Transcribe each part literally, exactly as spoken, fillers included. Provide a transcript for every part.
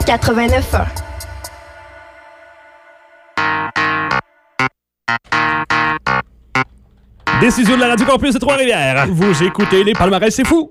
quatre-vingt-neuf un. Décision de la Radio Campus de Trois-Rivières. Vous écoutez les palmarès, c'est fou.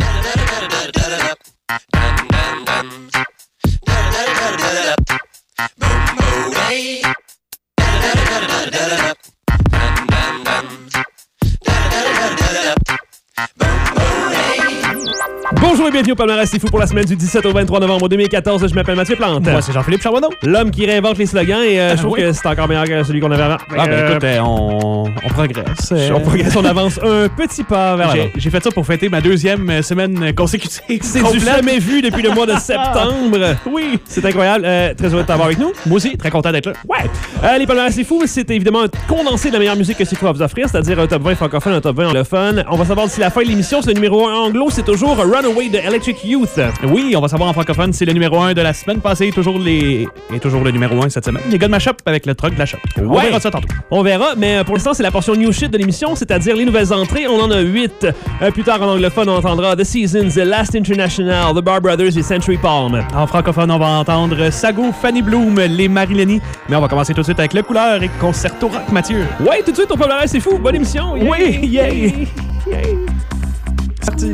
Bonjour et bienvenue au palmarès c'est fou pour la semaine du dix-sept au vingt-trois novembre deux mille quatorze. Je m'appelle Mathieu Plante. Moi, c'est Jean-Philippe Charbonneau. L'homme qui réinvente les slogans et euh, je trouve oui. que c'est encore meilleur que celui qu'on avait avant. Ah, ben euh, écoute, euh, on, on progresse. Euh, on progresse, on avance un petit pas vers l'avant. J'ai, j'ai fait ça pour fêter ma deuxième semaine consécutive. C'est du jamais vu depuis le mois de septembre. Oui, c'est incroyable. Euh, très heureux de t'avoir avec nous. Moi aussi, très content d'être là. Ouais. Euh, les palmarès c'est fou, c'est évidemment un condensé de la meilleure musique que c'est fou à vous offrir, c'est-à-dire un top vingt francophone, un top vingt anglophone. On va savoir d'ici la fin de l'émission, c'est le numéro un anglo, c'est toujours Runaway de Electric Youth. Oui, on va savoir en francophone, c'est le numéro un de la semaine passée, toujours les et toujours le numéro un cette semaine. Les gars de ma shop avec le truck de la shop. Ouais. On verra ça tantôt. On verra, mais pour l'instant, c'est la portion new shit de l'émission, c'est-à-dire les nouvelles entrées. On en a huit. Euh, plus tard, en anglophone, on entendra The Seasons, The Last International, The Bar Brothers et Century Palm. En francophone, on va entendre Sago, Fanny Bloom, Les Marileni. Mais on va commencer tout de suite avec Le Couleur et Concerto Rock Mathieu. Ouais, tout de suite, on peut le c'est fou. Bonne émission. Yeah. Oui, yeah. yeah. C'est parti.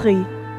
entrées.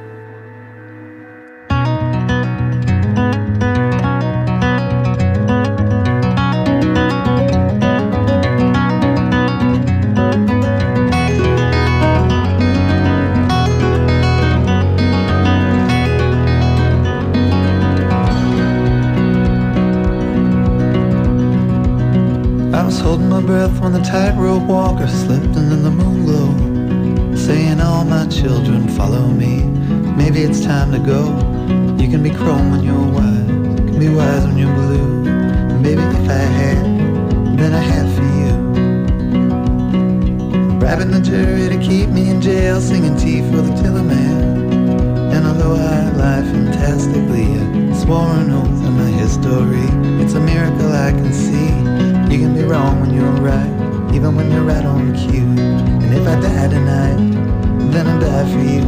When the tightrope walker slipped and in the moon glow, saying all my children follow me, maybe it's time to go. You can be chrome when you're wise, you can be wise when you're blue, and maybe if I had, then I had for you. Bribing the jury to keep me in jail, singing tea for the tiller man. And although I lie fantastically, I swore an oath in my history. It's a miracle I can see. You can be wrong when you're right, even when you're right on cue. And if I die tonight, then I die for you.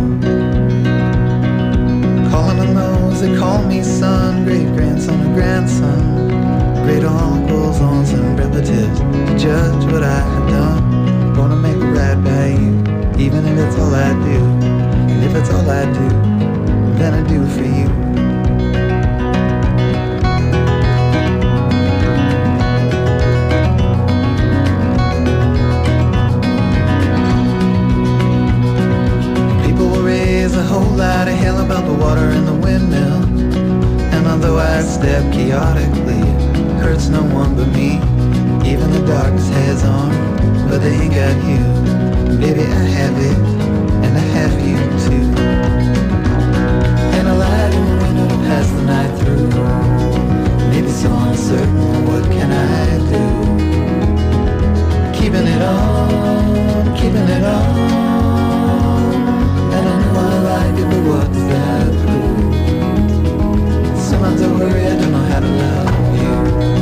Calling on those that call me son, great-grandson or grandson, great uncles, aunts and relatives, to judge what I have done. Gonna make it right by you, even if it's all I do. And if it's all I do, then I do for you. Lot of hell about the water in the windmill. And although I step chaotically, it hurts no one but me. Even the darkness has arms, but they ain't got you. Baby, I have it, and I have you too. And I lied in the window to pass the night through. Maybe so uncertain, what can I do? Keeping it on, keeping it on. And I know I like it, but what does that prove? Sometimes I worry I don't know how to love you.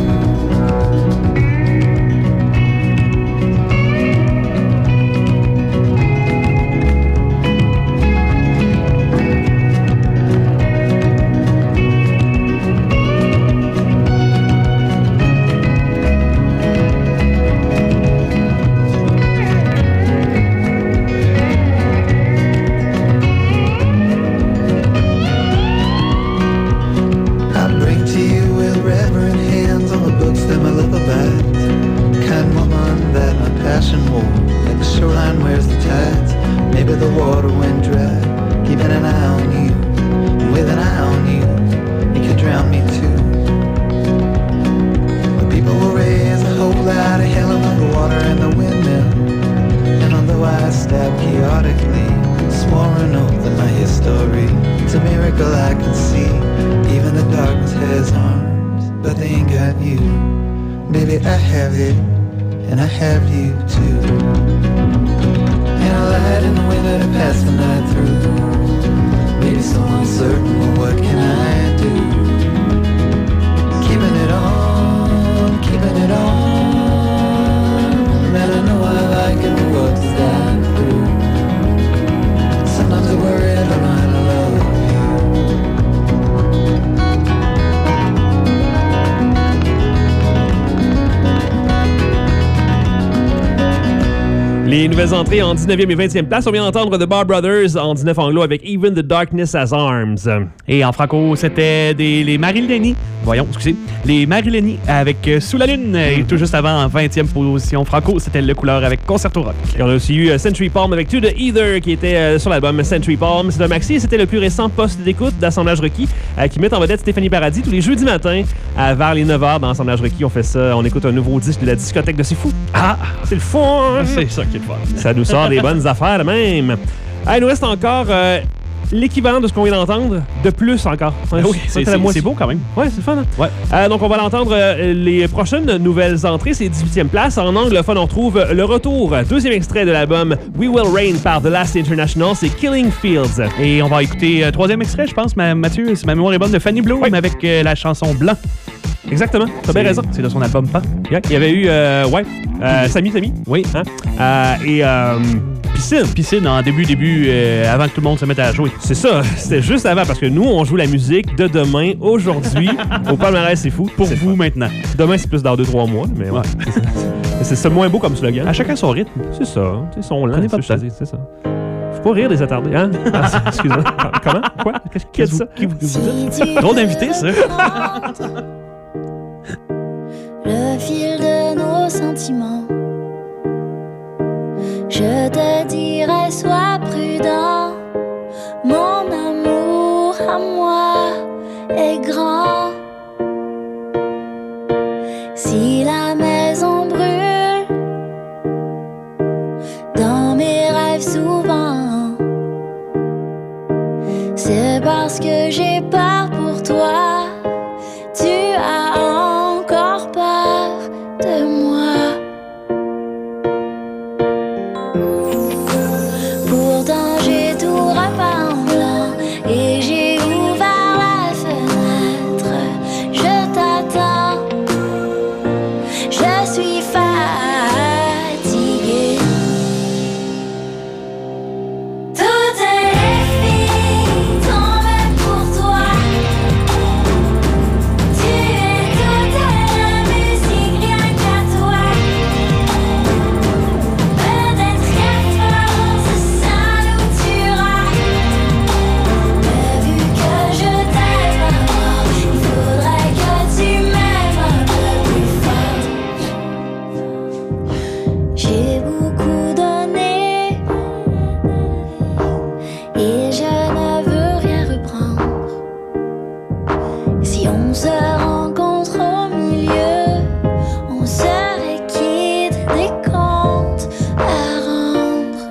Les nouvelles entrées en dix-neuvième et vingtième place. On vient d'entendre The Bar Brothers en dix-neuf anglo avec Even the Darkness Has Arms. Et en franco, c'était des, les Marileni. Voyons, excusez. Les Marileni avec euh, Sous la Lune. Et tout juste avant, en vingtième position franco, c'était Le Couleur avec Concerto Rock. Et on a aussi eu euh, Century Palm avec To The Either qui était euh, sur l'album Century Palm. C'est un maxi et c'était le plus récent poste d'écoute d'Assemblage Requis euh, qui met en vedette Stéphanie Paradis tous les jeudis matins à vers les neuf heures dans Assemblage Requis. On fait ça, on écoute un nouveau disque de la discothèque de C'est Fou. Ah, c'est le fun! C'est ça qui est le fun. Ça nous sort des bonnes affaires de même. Ah, il nous reste encore euh, l'équivalent de ce qu'on vient d'entendre, de plus encore. Ah oui, c'est, c'est, c'est beau quand même. Ouais, c'est le fun. Hein? Ouais. Euh, donc, on va l'entendre. Euh, les prochaines nouvelles entrées, c'est dix-huitième place. En anglophone, on retrouve Le Retour, deuxième extrait de l'album We Will Reign par The Last International, c'est Killing Fields. Et on va écouter euh, troisième extrait, je pense, ma, Mathieu, si ma mémoire est bonne, de Fanny Bloom, oui, avec euh, la chanson Blanc. Exactement, t'as bien raison. C'est de son album Pas. Yeah. Il y avait eu, euh, ouais, euh, Samy, Samy. Oui. Hein? Euh, et euh, Piscine. Piscine en début, début, euh, avant que tout le monde se mette à jouer. C'est ça, c'était juste avant, parce que nous, on joue la musique de demain, aujourd'hui, au palmarès, c'est fou. Pour c'est vous, fun. maintenant. Demain, c'est plus dans deux trois mois, mais ouais. ouais. c'est, c'est, c'est moins beau comme slogan. À chacun son rythme. C'est ça, c'est son lent. On n'est pas de c'est ça. Faut pas rire des attardés, hein? Ah, excuse-moi. Comment? Quoi? Qu'est-ce qui a dit ça? Qui vous dites? Drôle d'invité, ça. Le fil de nos sentiments. Je te dirai, sois prudent. Mon amour à moi est grand. Si la maison brûle, dans mes rêves souvent, c'est parce que j'ai peur pour toi. Tu as encore peur de moi. Pourtant j'ai tout repeint en blanc et j'ai ouvert la fenêtre. Je t'attends, je suis fatiguée. Toutes les filles tombent pour toi. Tu es toute la musique, rien qu'à toi. Peut-être qu'à force ça nous tuera. Mais vu que je t'aime encore, il faudrait que tu m'aimes un peu plus fort. J'ai beaucoup donné et je ne veux rien reprendre. Si on se rencontre au milieu, on serait quitte des comptes à rendre.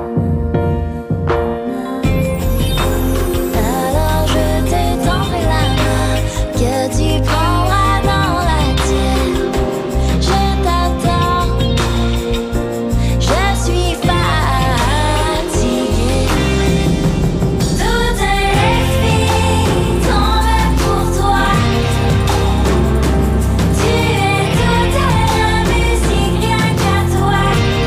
Alors je t'étendrai la main que tu prendras dans la tienne. Je t'attends, je suis fatiguée. Toutes les filles tombent pour toi. Tu es toute la musique, rien qu'à toi.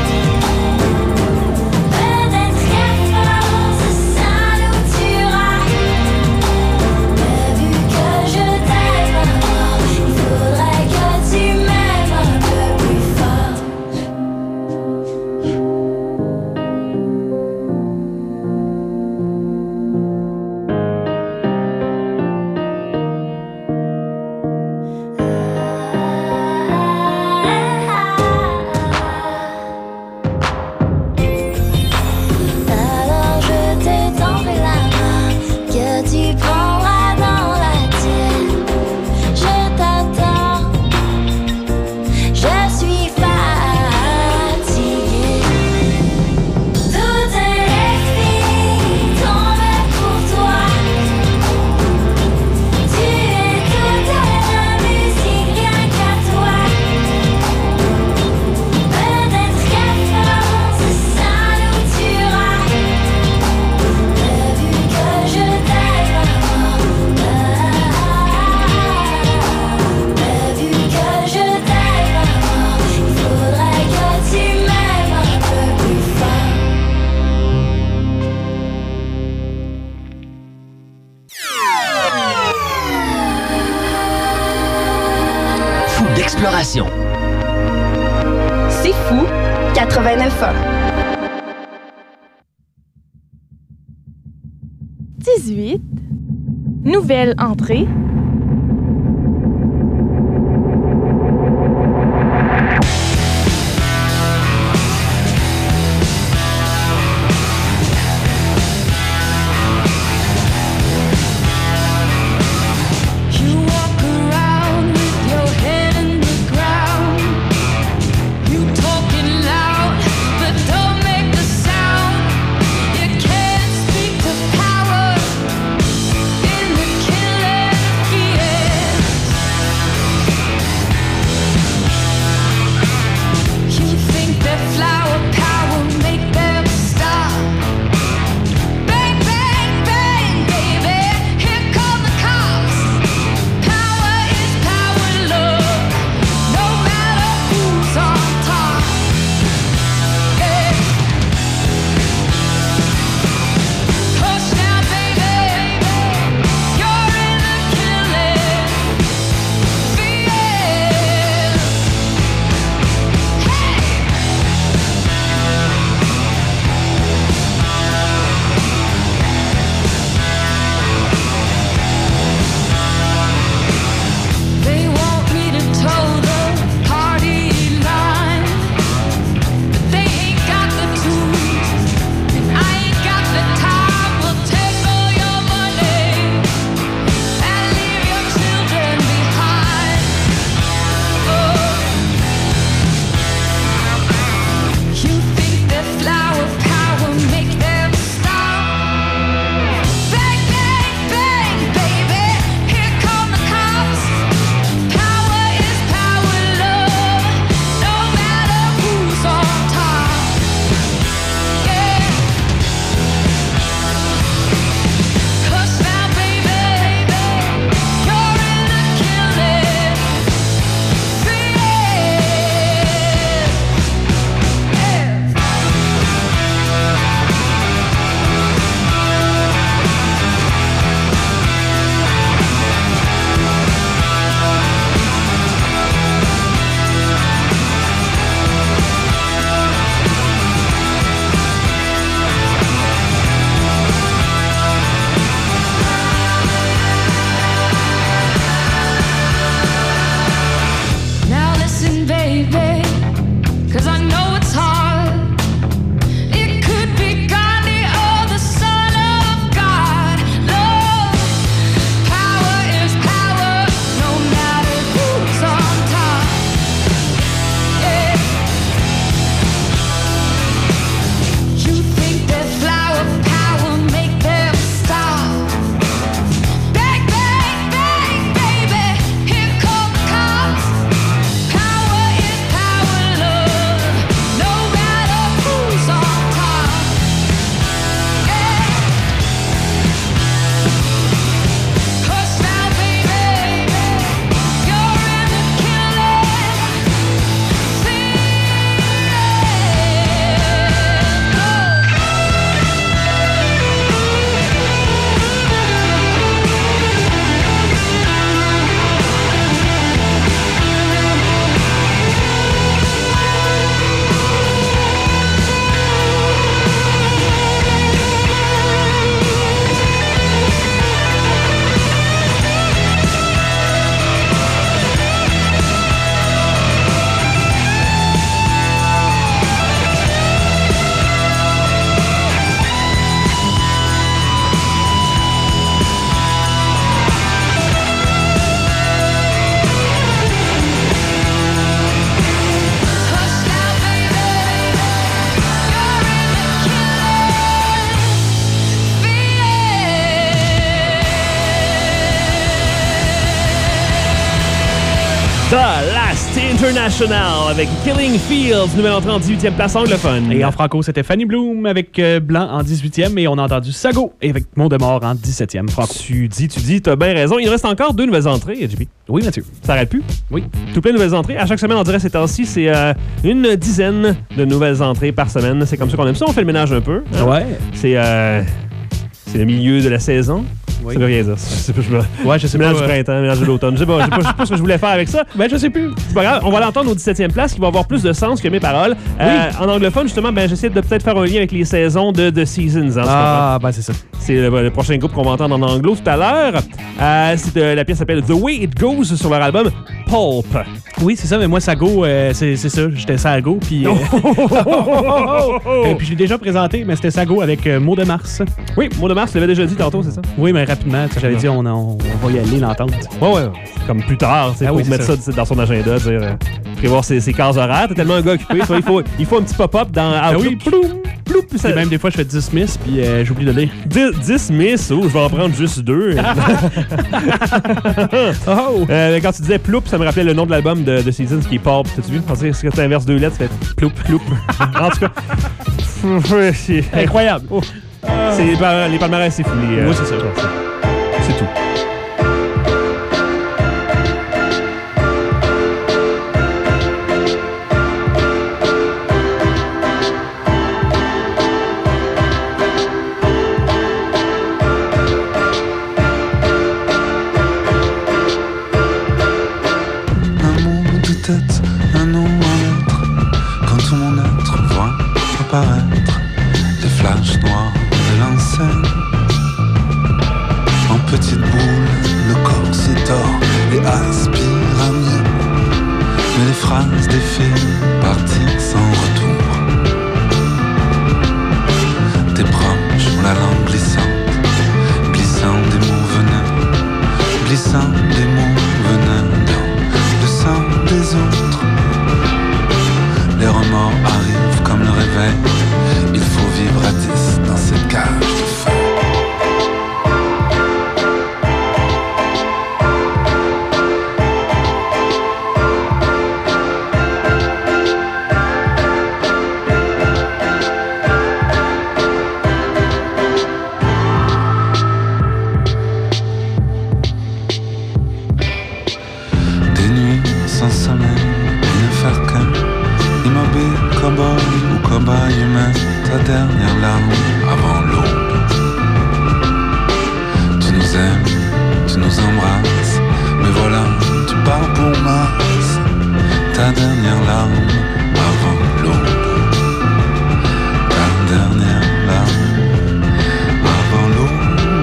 Peut-être qu'à force ça nous tuera. Mais vu que je t'aime encore, il faudrait que tu m'aimes un peu plus fort. Alors je t'étendrai la main que tu prendras dans la tienne. Je t'attends, je suis fatiguée. Toutes les filles tombent pour toi. Tu es toute la musique, rien qu'à toi. Peut-être qu'à force ça nous tuera. Mais vu que je t'aime encore, mais vu que je t'aime encore, il faudrait que tu m'aimes un peu plus fort. Fou d'exploration. C'est fou, quatre-vingt-neuf ans. dix-huit. Nouvelle entrée. You walk around with your head in the ground. You talking loud, but don't make a sound. You can't speak to power in the killing The Last International avec Killing Fields, nouvelle entrée en dix-huitième place anglophone. Et en franco, c'était Fanny Bloom avec euh, Blanc en dix-huitième et on a entendu Sago avec Mont-de-Mort en dix-septième franco. Tu dis, tu dis, t'as bien raison. Il reste encore deux nouvelles entrées, J P. Oui, Mathieu. Ça arrête plus? Oui. Tout plein de nouvelles entrées. À chaque semaine, on dirait ces temps-ci, c'est euh, une dizaine de nouvelles entrées par semaine. C'est comme ça qu'on aime ça. On fait le ménage un peu. Hein? Ouais. C'est euh, c'est le milieu de la saison. Oui. Ça veut rien dire. C'est pas, je me... Ouais, je sais ménage pas. du printemps, ménage de l'automne. Je sais pas, je sais pas, je sais pas ce que je voulais faire avec ça. Ben, je sais plus. C'est pas grave. On va l'entendre au dix-septième place qui va avoir plus de sens que mes paroles. Euh, en anglophone, justement, ben, j'essaie de peut-être faire un lien avec les saisons de The Seasons. Hein, Ah, ben c'est ça. c'est le, le prochain groupe qu'on va entendre en anglo tout à l'heure. Euh, c'est, euh, la pièce s'appelle The Way It Goes sur leur album Pulp. Oui, c'est ça, mais moi, Sago, euh, c'est, c'est ça. J'étais Sago, puis... Euh... Et puis je l'ai déjà présenté, mais c'était Sago avec euh, Mot de Mars. Oui, Mot de Mars, tu l'avais déjà dit tantôt, c'est ça? Oui, mais rapidement, j'avais dit, on, on, on va y aller, l'entendre. Ouais, ouais. Comme plus tard, tu sais, Ah pour oui, c'est mettre ça. ça. dans son agenda, dire, euh, prévoir ses, ses cases horaires. T'es tellement un gars occupé, tu vois, il faut, il faut un petit pop-up dans Outlook. oui, ploum, ploum, puis ça- Et même des fois, je fais dix miss, puis euh, j'oublie de lire. dix, dix miss, oh, je vais en prendre juste deux. Oh! Euh, quand tu disais ploup, ça me rappelait le nom de l'album de, de Seasons qui est Pulp. T'as-tu vu? Je pensais que tu inverses deux lettres, ça fait ploup, ploup. En tout cas, c'est Incroyable! Oh. C'est les, par- les palmarès, c'est fou. Les, euh, Oui, c'est ça. C'est tout. Un mot de tête, un nom, un lettre. Quand tout mon être voit apparaître les flashs noirs de l'enseigne. En petites boules, le corps se tord et aspire à mieux. Mais les phrases défilent, partir sans retour. Tes proches ont la langue glissante, glissant des mots venant, glissant des mots venant dans le sang des autres. Les remords arrivent comme le réveil. Il faut vivre à dix dans cette cage de feu. Des nuits sans sommeil, ne faire qu'un immobile, cow-boy ou cow-boy humain, ta dernière larme avant l'aube. Tu nous aimes, tu nous embrasses, mais voilà, tu pars pour Mars. Ta dernière larme avant l'aube. Ta dernière larme avant l'aube.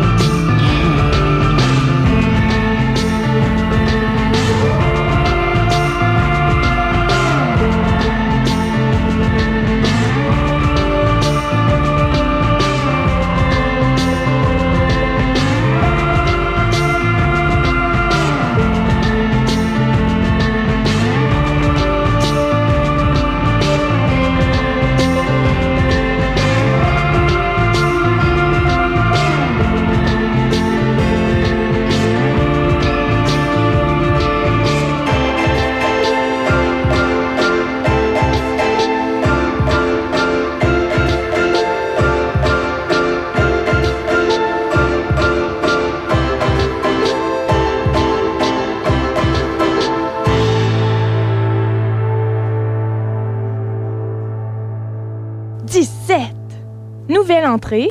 dix-sept. Nouvelle entrée.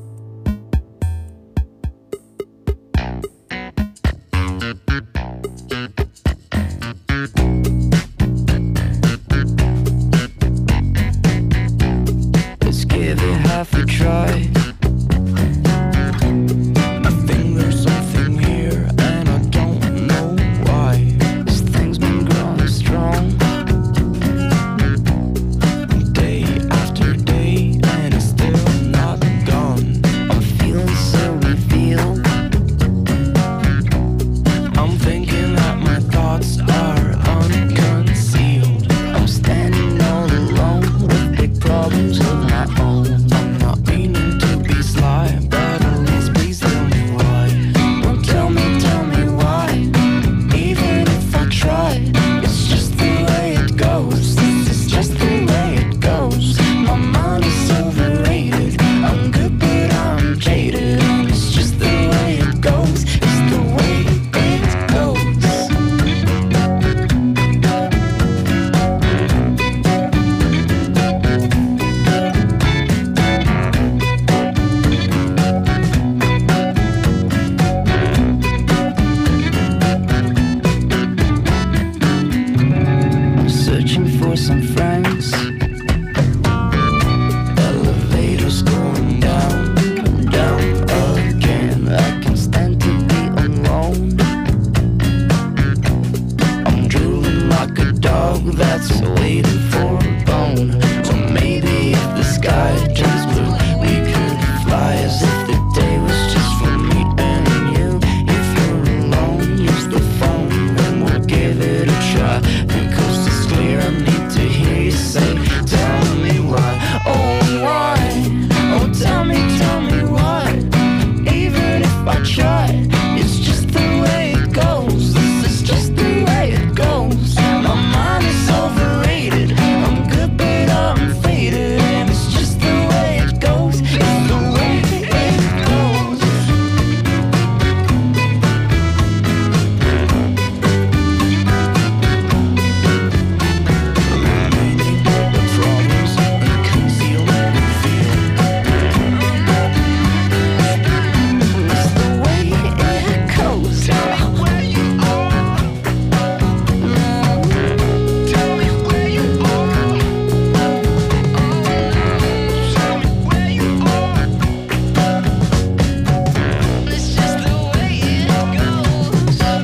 Let's give it half a try. I think there's something here, and I don't know why. This thing's been growing strong, day after day, and it's still not gone. I'm feeling so revealed. I'm thinking that my thoughts some friends. Elevators going down, down again. I can stand to be alone. I'm drooling like a dog that's waiting for a bone. So maybe if the sky turns blue, we could fly as if the day was just for me and you. If you're alone, use the phone and we'll give it a try. The coast is clear, I need to hear you say, tell me why. Oh, why? Oh, tell me, tell me why. Even if I try, it's just the way it goes. This is just the way it goes. My mind is overrated. I'm good, but I'm faded. And it's just the way it goes. It's the way it goes. Problems unconcealed and feel. It's the way it goes. Tell me where you are. Tell me where you are. Tell me where you are. It's just the way it goes. Oh,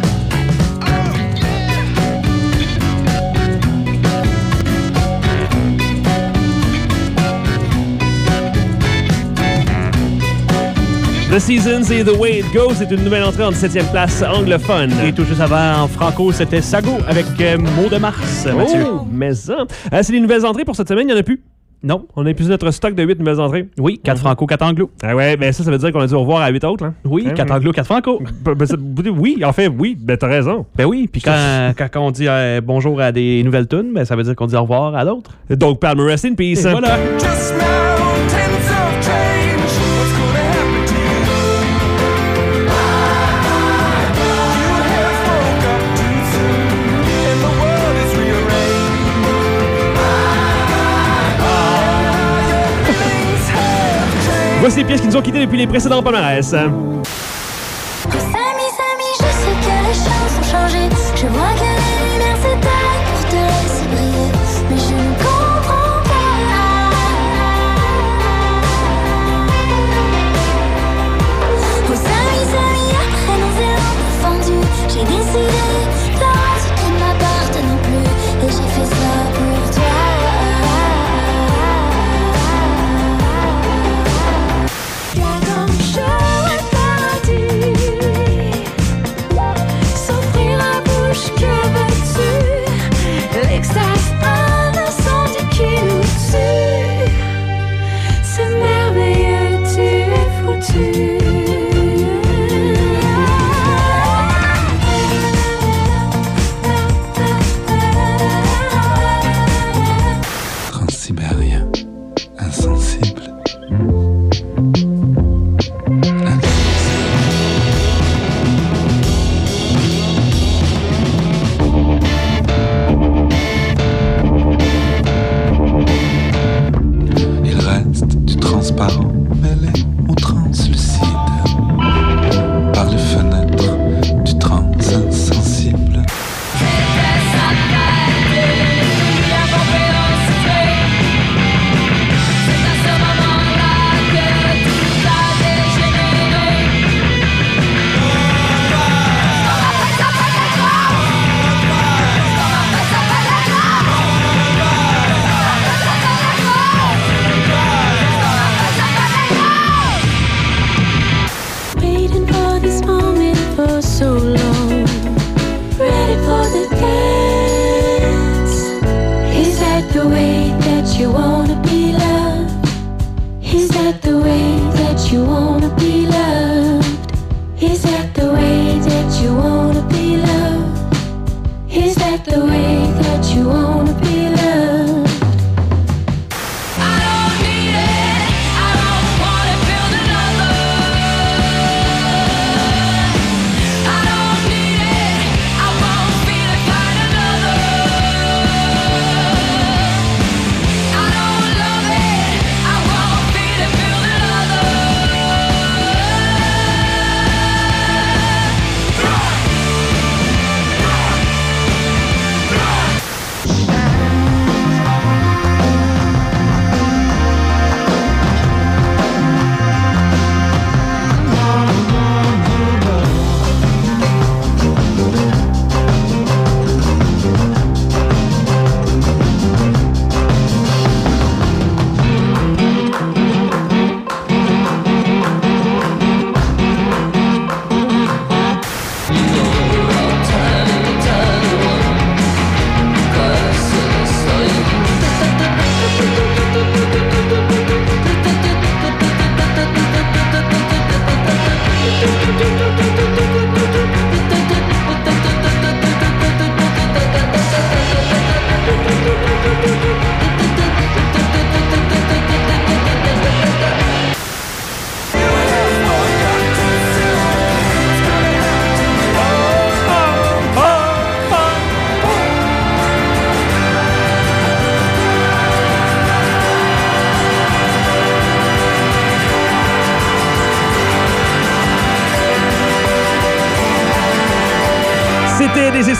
The Seasons et The Way It Goes, c'est une nouvelle entrée en dix-septième place anglophone. Et tout juste avant, en franco, c'était Sago avec euh, Mot de Mars, Mathieu. Oh, mais ça. Euh, c'est les nouvelles entrées pour cette semaine, il n'y en a plus. Non. On a épuisé notre stock de huit nouvelles entrées. Oui, quatre franco, quatre anglo. Ah ouais, ben ça, ça veut dire qu'on a dit au revoir à huit autres, là. Oui, Hein, quatre ouais. anglo, quatre franco. Ben, ben, ça- oui, en fait, oui, ben t'as raison. Ben oui, puis quand, quand on dit euh, bonjour à des nouvelles tunes, ben ça veut dire qu'on dit au revoir à d'autres. Donc, Palmer, rest in peace. Et voilà. just mountains of change. What's gonna happen to you? You have woke up too soon, and the world is rearranged. Your things have changed. Voici les pièces qui nous ont quittés depuis les précédents palmarès. Mes amis, amis, je sais que les choses ont changé. Je vois que les lumières s'éteignent pour te laisser briller. Mais je ne comprends pas. Aux amis, amis, après nos élans confondus, j'ai décidé d'avoir ce qui ne m'appartenait plus. Et j'ai fait ça pour toi. Viens comme j'aurais pas dû s'offrir la bouche, que veux-tu? L'extase innocente qui nous tue. C'est merveilleux, tu es foutu. Transsibérien, insensible. Il reste du transparent mêlé au translucide. Par les fenêtres du trans insensible. Waiting for this moment for so long. Ready for the dance. Is that the way that you wanna be loved? Is that the way that you wanna be loved? Is that the way that you wanna be loved? Is that the way that you wanna be loved? I don't need it. I don't wanna build another. I don't need it. I won't feel it, find another. I don't love it. I won't feel it, build another.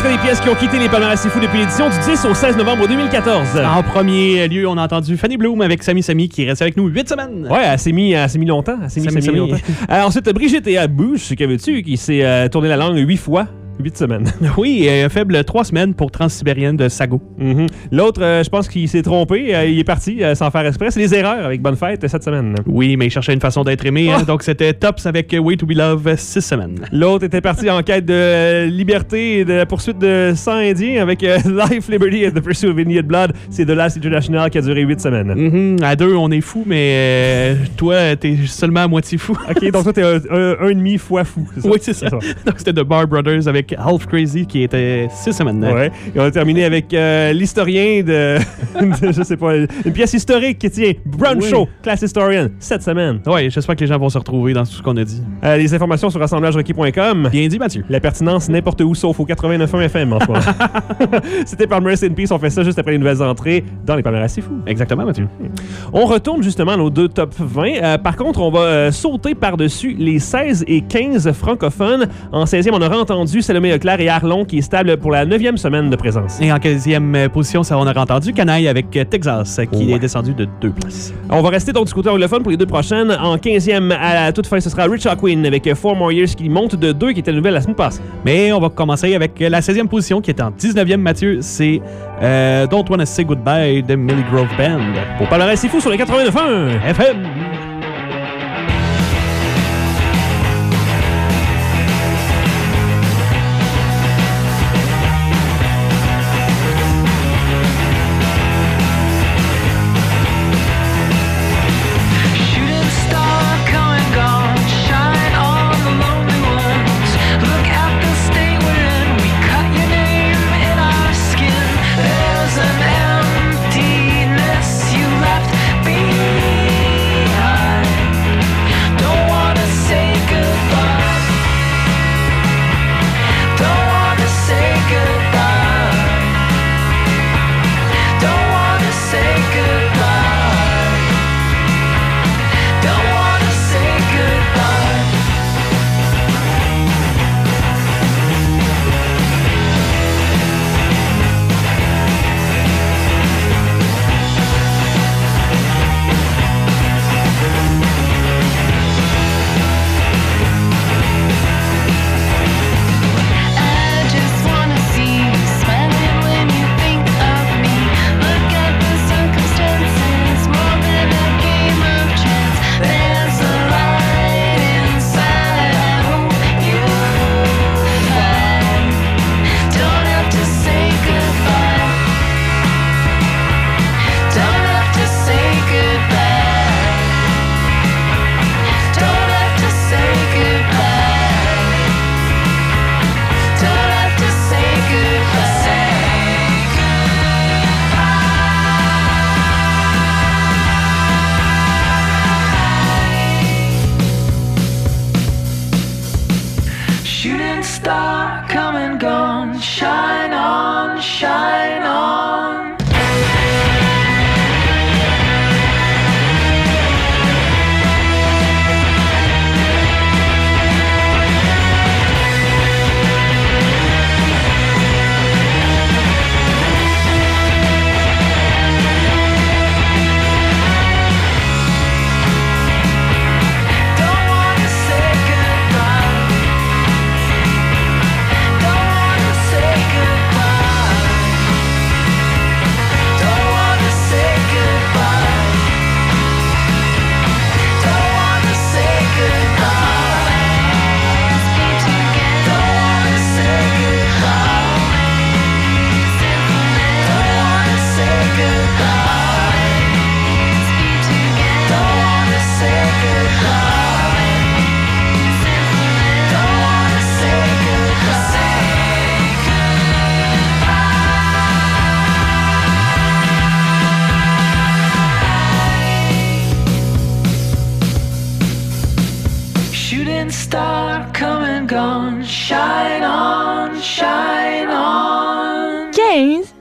extrait des pièces qui ont quitté les palmarès C'est Fou depuis l'édition du dix au seize novembre deux mille quatorze. En premier lieu, on a entendu Fanny Bloom avec Sami Sami qui reste avec nous huit semaines. Ouais, elle s'est mis, elle s'est mis longtemps. Elle s'est mis, Sami s'est mis Sami. longtemps. Euh, ensuite, Brigitte et Abouche, qu'avais-tu, qui s'est euh, tourné la langue huit fois. Huit semaines. Oui, euh, faible trois semaines pour Transsibérienne de Sago. Mm-hmm. L'autre, euh, je pense qu'il s'est trompé. Euh, il est parti euh, sans faire exprès. C'est les erreurs avec Bonne Fête cette semaine. Oui, mais il cherchait une façon d'être aimé. Oh. Hein, donc c'était Tops avec Way to Be Love six semaines. L'autre était parti en quête de euh, liberté et de la poursuite de sang indien avec euh, Life, Liberty and the Pursuit of Indian Blood. C'est The Last International qui a duré huit semaines. Mm-hmm. À deux, on est fou, mais euh, toi, t'es seulement à moitié fou. OK, donc toi, t'es un, un, un demi fois fou. C'est ça? Oui, c'est ça. Donc c'était The Bar Brothers avec Half Crazy qui était six semaines. Ouais. Et on a terminé avec euh, l'historien de, de, je sais pas, une pièce historique qui tient Brown Oui. Show, Class Historian, cette semaine. Ouais, j'espère que les gens vont se retrouver dans tout ce qu'on a dit. Euh, les informations sur assemblage requis point com. Bien dit, Mathieu. La pertinence n'importe où sauf au quatre-vingt-neuf point un F M en soi. C'était Palmarès in Peace. On fait ça juste après les nouvelles entrées dans les Palmarès C'est Fou. Exactement, Mathieu. On retourne justement à nos deux top vingt. Euh, par contre, on va euh, sauter par-dessus les seize et quinze francophones. En seizième, on aura entendu Salomé Leclerc et Arlon qui est stable pour la neuvième semaine de présence. Et en quinzième position, ça, on a entendu Canaille avec euh, Texas qui Ouais. est descendu de deux places. On va rester donc du côté anglophone pour les deux prochaines. En quinzième, à la toute fin, ce sera Richard Quinn avec euh, Four More Years qui monte de deux, qui était nouvelle la semaine passée. Mais on va commencer avec la seizième position qui est en dix-neuvième, Mathieu. C'est euh, Don't Wanna Say Goodbye de Millie Grove Band. Pour Palmarès C'est Fou sur le quatre-vingt-neuf point un. F M. Shooting star, come and gone, shine on the lonely ones. Look at the state we're in. We cut your name in our skin. There's an emptiness you left behind. Don't wanna say goodbye. Don't wanna say goodbye. Don't wanna say goodbye. Don't wanna say goodbye. I just wanna see you smiling when you think of me. Look at the circumstances, more than a game of chance. There's a light inside, I hope you find. Don't have to say goodbye. Don't have to say goodbye. Don't have to say goodbye. Don't have to say goodbye. Say goodbye. Shooting star, come and gone. Shine on, shine on. Don't wanna say goodbye. Don't wanna say goodbye. Don't wanna say goodbye. Don't wanna say goodbye. Don't wanna say goodbye. Don't wanna say goodbye. Don't wanna say goodbye. Don't wanna say goodbye. Shooting star, come and gone. Shine on, shine on. quinze.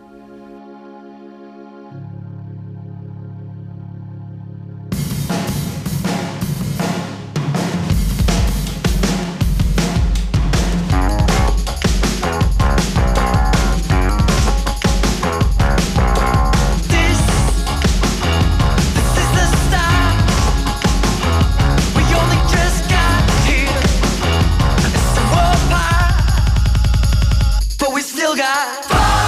got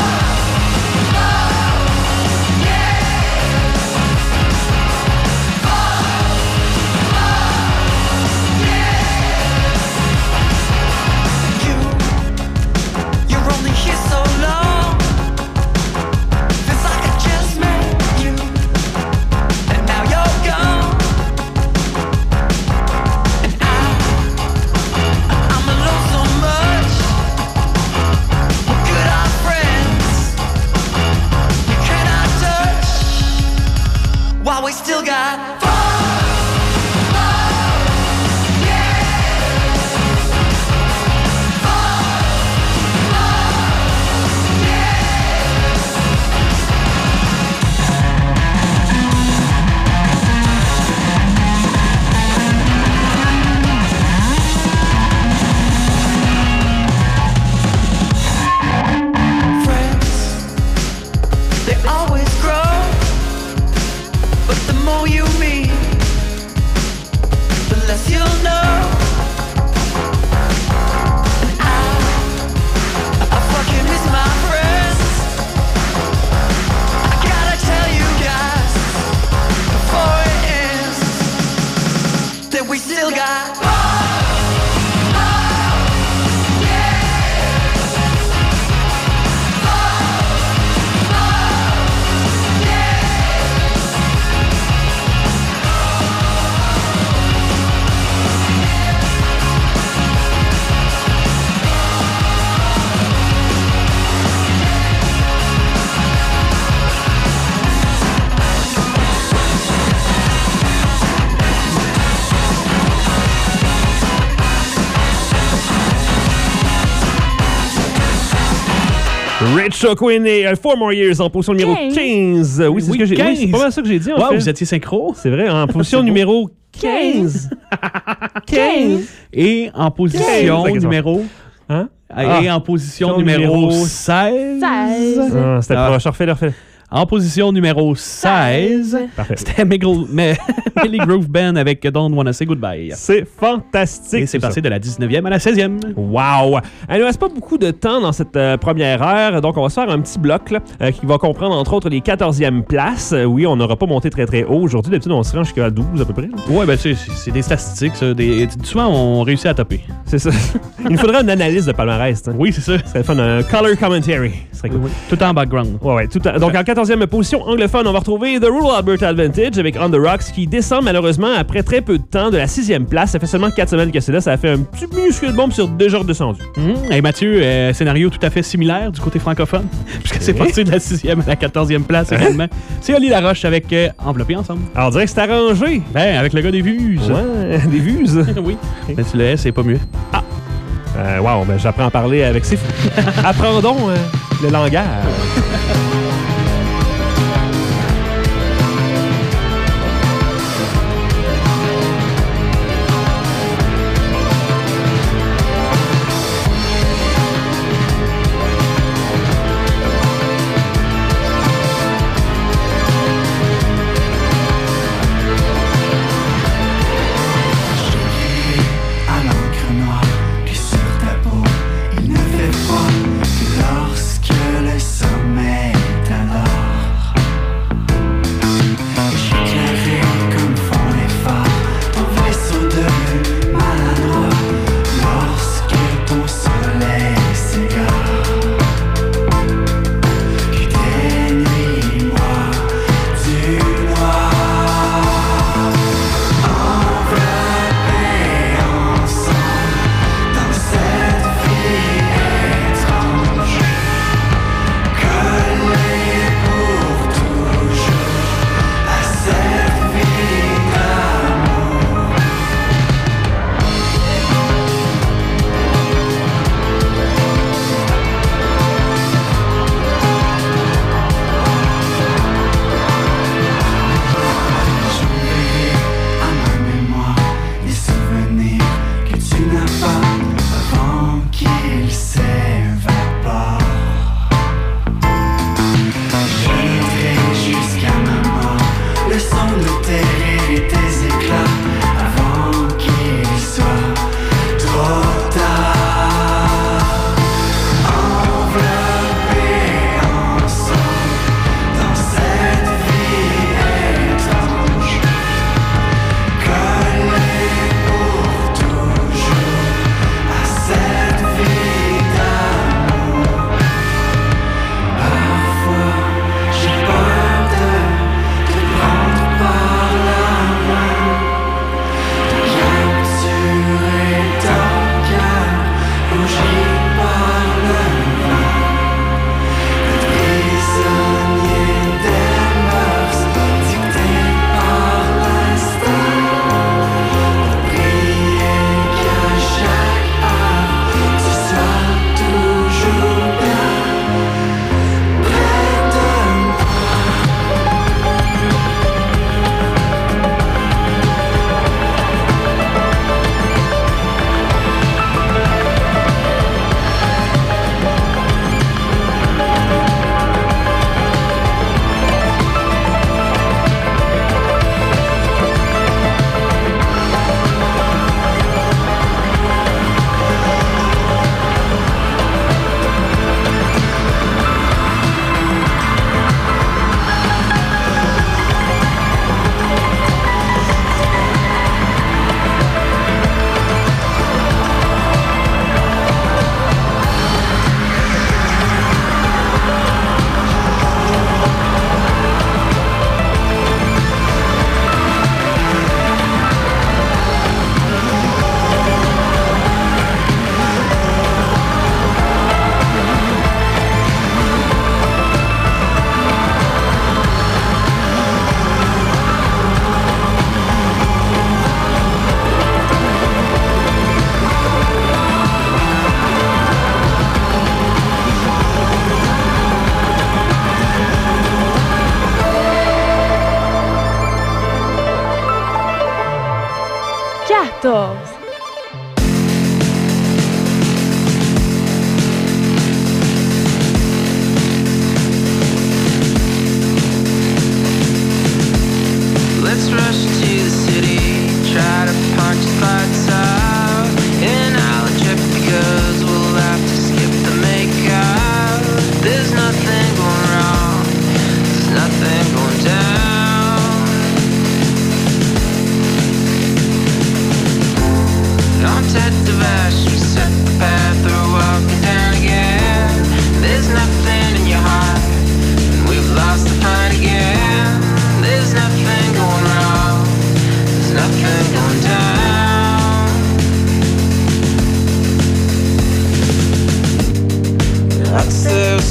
you. You're only here so long. Feels like I just met you, and now you're gone. And I, I'm alone so much. We're good our friends. You cannot touch. While we still got fun. They always grow, but the more you meet, the less you'll know. And I, I fucking miss my friends. I gotta tell you guys before it ends that we still got. Rich Queen et uh, Four More Years en position numéro quinze. quinze. Euh, Oui, c'est Oui, ce que j'ai. Oui, c'est quinze. pas mal ça que j'ai dit en Wow, fait. vous étiez synchro. C'est vrai, en position beau. numéro quinze. quinze. Et en position quinze. numéro... Hein? Et Ah. en position Position numéro numéro seize. seize. Ah, c'était Ah. proche. Refais-le, refais-le. En position numéro seize, Parfait. c'était Miggle- mais- Millie Groove Band avec Don't Wanna Say Goodbye. C'est fantastique. Et c'est tout ça. passé de la dix-neuvième à la seizième. Wow! Il ne reste pas beaucoup de temps dans cette euh, première heure, donc on va se faire un petit bloc là, euh, qui va comprendre entre autres les quatorzième places. Euh, oui, on n'aura pas monté très très haut aujourd'hui. D'habitude, on se rend jusqu'à douze à peu près. Ouais, ben c'est c'est des statistiques, ça. Des, souvent, on réussit à topper. C'est ça. Il nous faudrait une analyse de palmarès. hein. Oui, c'est ça. Ça serait le fun, un color commentary. Ce serait cool. Tout en background. Ouais, ouais, tout à- Donc, en quatorzième position anglophone, on va retrouver The Rural Alberta Advantage avec On the Rocks qui descend malheureusement après très peu de temps de la sixième place. Ça fait seulement quatre semaines que c'est là. Ça a fait un petit minuscule bombe sur déjà redescendu. Mmh. Et Mathieu, euh, scénario tout à fait similaire du côté francophone, puisque c'est passé de la sixième à la quatorzième place également. C'est Oli Laroche avec euh, Enveloppé ensemble. Alors, on dirait que c'est arrangé. Ben, avec le gars des vues. Ouais, des vues. Oui. Mais tu le hais, c'est pas mieux. Euh, wow, ben j'apprends à parler avec ces fous. Apprendons euh, le langage. À l'encre noire qui sur ta peau, il ne fait froid que lorsque le sommeil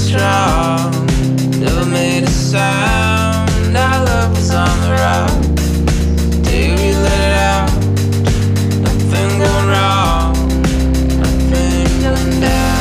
strong, never made a sound. Our love was on the rock. Day we let it out, nothing going wrong, nothing going down.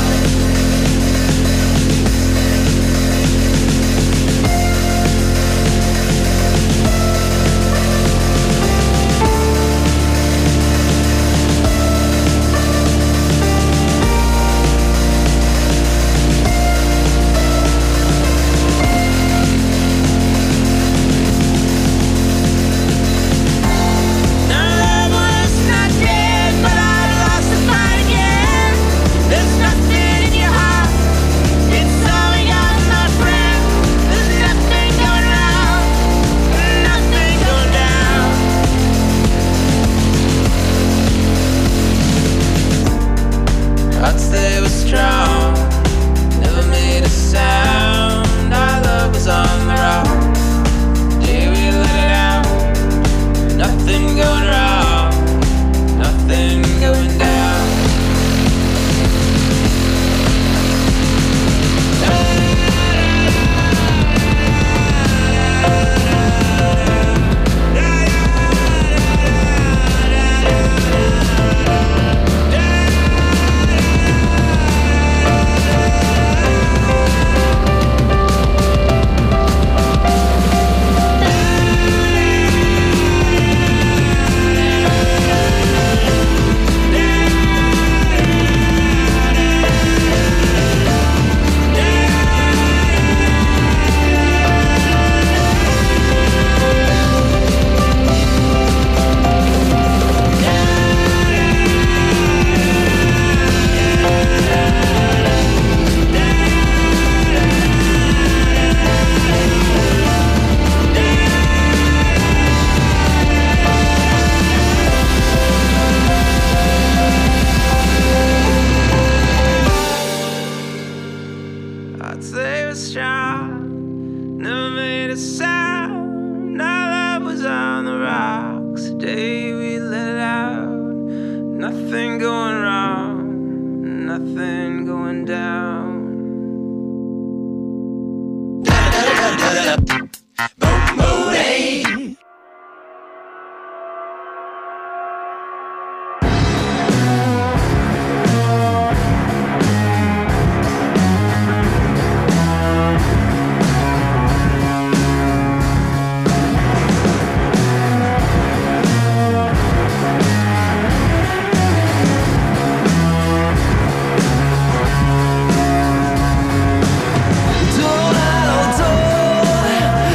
Hearts they were strong, never made a sound. Our love was on the rock. Day we let it out, nothing going wrong, nothing going down. Hearts they were strong, never made a sound. Our love was on the rocks. Day we let it out, nothing going wrong, nothing going down. Door,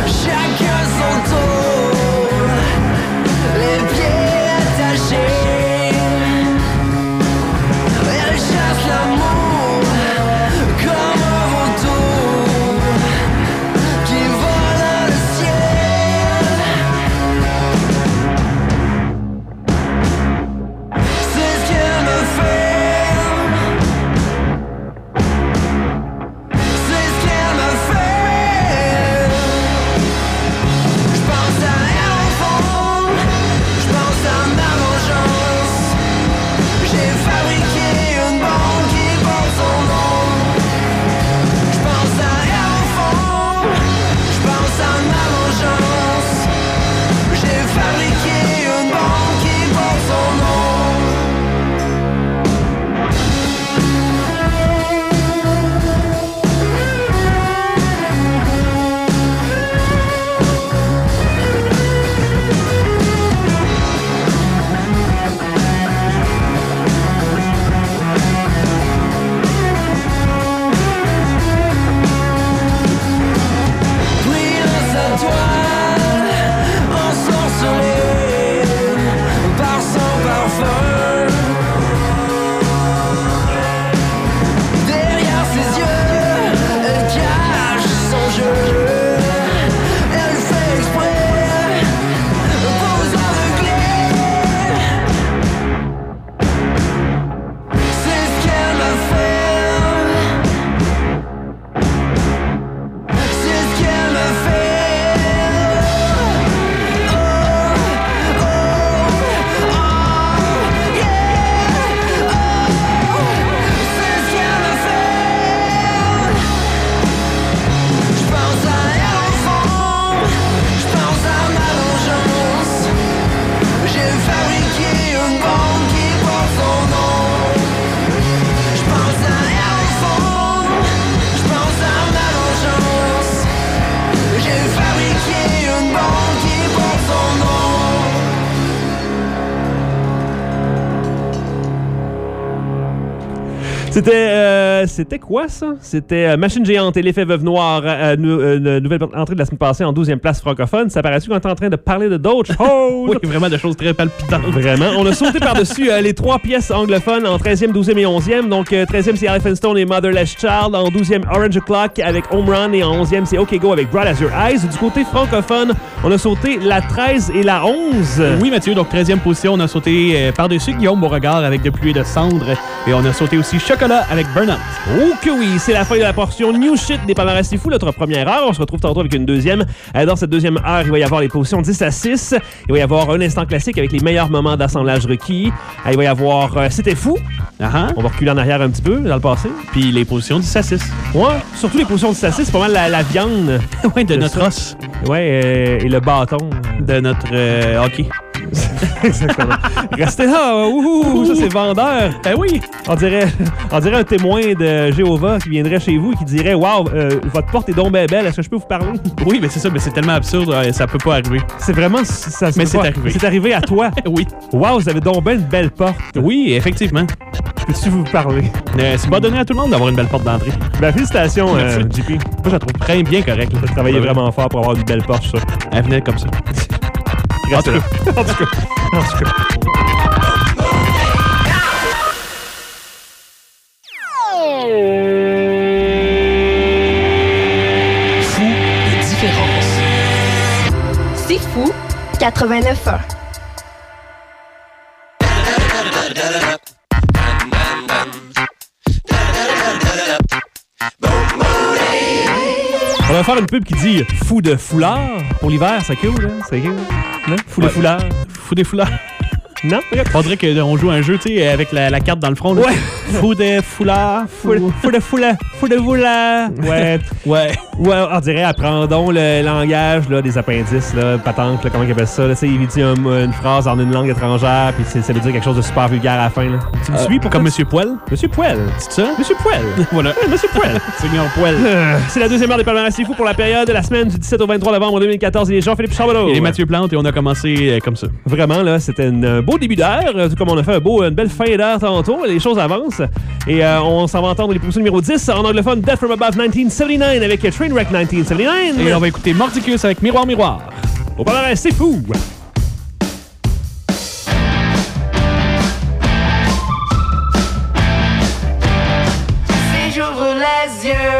C'était euh, c'était quoi ça? C'était euh, Machine Géante et l'effet Veuve Noire, euh, nou- euh, nouvelle entrée de la semaine passée en douzième place francophone. Ça paraît-tu qu'on est en train de parler de d'autres choses? Oui, vraiment de choses très palpitantes. Vraiment. On a sauté par-dessus euh, les trois pièces anglophones en treizième, douzième et onzième. Donc, euh, treizième, c'est Elephant Stone et Motherless Child. En douzième, Orange Clock avec Home Run. Et en onzième, c'est OK Go avec Bright As Your Eyes. Du côté francophone, on a sauté la treize et la onze. Oui, Mathieu, donc treizième position, on a sauté euh, par-dessus Guillaume Beauregard avec De pluie et de cendres. Et on a sauté aussi Chocolat avec Burnout. Oh que oui, c'est la fin de la portion New Shit des palmarès C'est fou, notre première heure. On se retrouve tantôt avec une deuxième. Euh, dans cette deuxième heure, il va y avoir les positions dix à six. Il va y avoir un instant classique avec les meilleurs moments d'assemblage requis. Euh, il va y avoir euh, C'était fou. Uh-huh. On va reculer en arrière un petit peu dans le passé. Puis les positions dix à six. Ouais, surtout les positions dix à six, c'est pas mal la, la viande. Oui, de de notre ça. os. Ouais, euh, et le bâton. De notre euh, hockey. Exactement. Restez là, ouh, ça c'est vendeur. Ben oui. On dirait, on dirait un témoin de Jéhovah qui viendrait chez vous et qui dirait Waouh, euh, votre porte est donc bien belle, est-ce que je peux vous parler? Oui, mais c'est ça, mais c'est tellement absurde, euh, ça peut pas arriver. C'est vraiment. Ça, Mais peut c'est pas- arrivé. C'est arrivé à toi. Oui. Waouh, vous avez donc bien une belle porte. Oui, effectivement. Peux-tu vous parler? Euh, c'est pas donné à tout le monde d'avoir une belle porte d'entrée. Ben, félicitations, euh, Merci. J P. Moi, je la trouve très bien correcte. Tu as travaillé vraiment fort pour avoir une belle porte, ça. Elle venait comme ça. Reste là. En tout cas. En tout cas. Fou de différence. C'est fou. quatre-vingt-neuf ans. On va faire une pub qui dit fou de foulard pour l'hiver, c'est cool, hein? C'est cool. Non? Fou de Ouais. foulard. Fou des foulards. Non? On dirait qu'on joue à un jeu, tu sais, avec la, la carte dans le front. là. Ouais. Fou des foulards. Fou de fou de foulard. Fou de foulard. Ouais. Ouais. Ouais, on dirait apprendons le langage là, des appendices, là, patente, là, comment ils appellent ça. Là, il dit un- une phrase en une langue étrangère, puis c'est- ça veut dire quelque chose de super vulgaire à la fin. Là. Tu me Euh, suis pour Comme Monsieur Poel. Monsieur Poel. C'est ça? Monsieur Poel. Voilà. Ouais, Monsieur Poel. Seigneur Poel. Euh, c'est la deuxième heure des palmarès C'est fou pour la période de la semaine du dix-sept au vingt-trois novembre deux mille quatorze. Il est Jean-Philippe Charbonneau. Il est Mathieu Plante et on a commencé euh, comme ça. Vraiment, là, c'était un euh, beau début d'heure. euh, Comme on a fait un beau, une belle fin d'heure tantôt. Les choses avancent. Et euh, on s'en va entendre les positions numéro dix en anglophone, Death from Above dix-neuf cent soixante-dix-neuf avec Trainwreck dix-neuf cent soixante-dix-neuf. Et on va écouter Mordicus avec Miroir Miroir. Au palmarès C'est fou. Si j'ouvre les yeux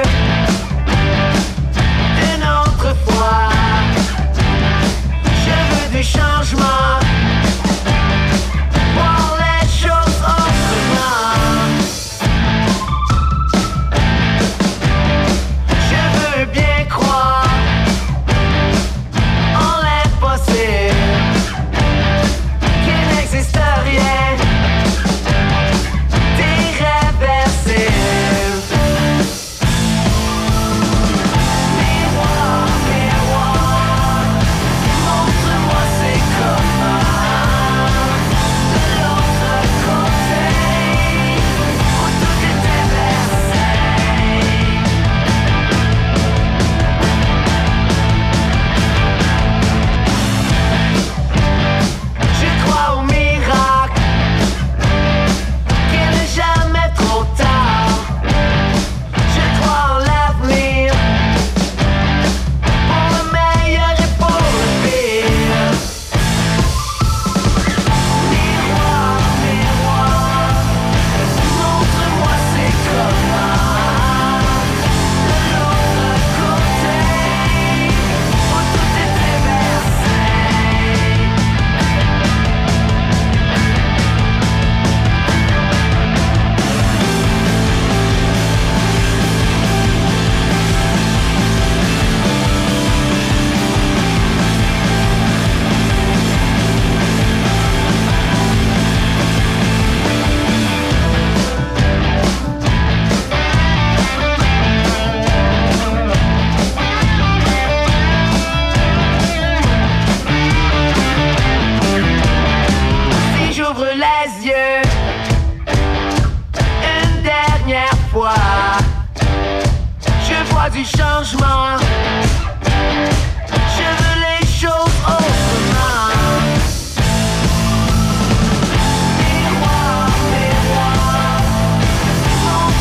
une autre fois, je veux du changement, voir les choses autrement. Je veux bien croire en l'impossible, qu'il n'existe rien d'irréversible. Miroir, miroir, montre-moi c'est comment de l'autre côté où tout est inversé. Je crois au miracle, qu'il n'est jamais trop tard. Je crois en l'avenir, pour le meilleur et pour le pire. Miroir, miroir, montre-moi c'est comment de l'autre côté où tout est inversé. Si j'ouvre les yeux une dernière fois, je vois du changement. Je veux les choses autrement. Miroir, miroir,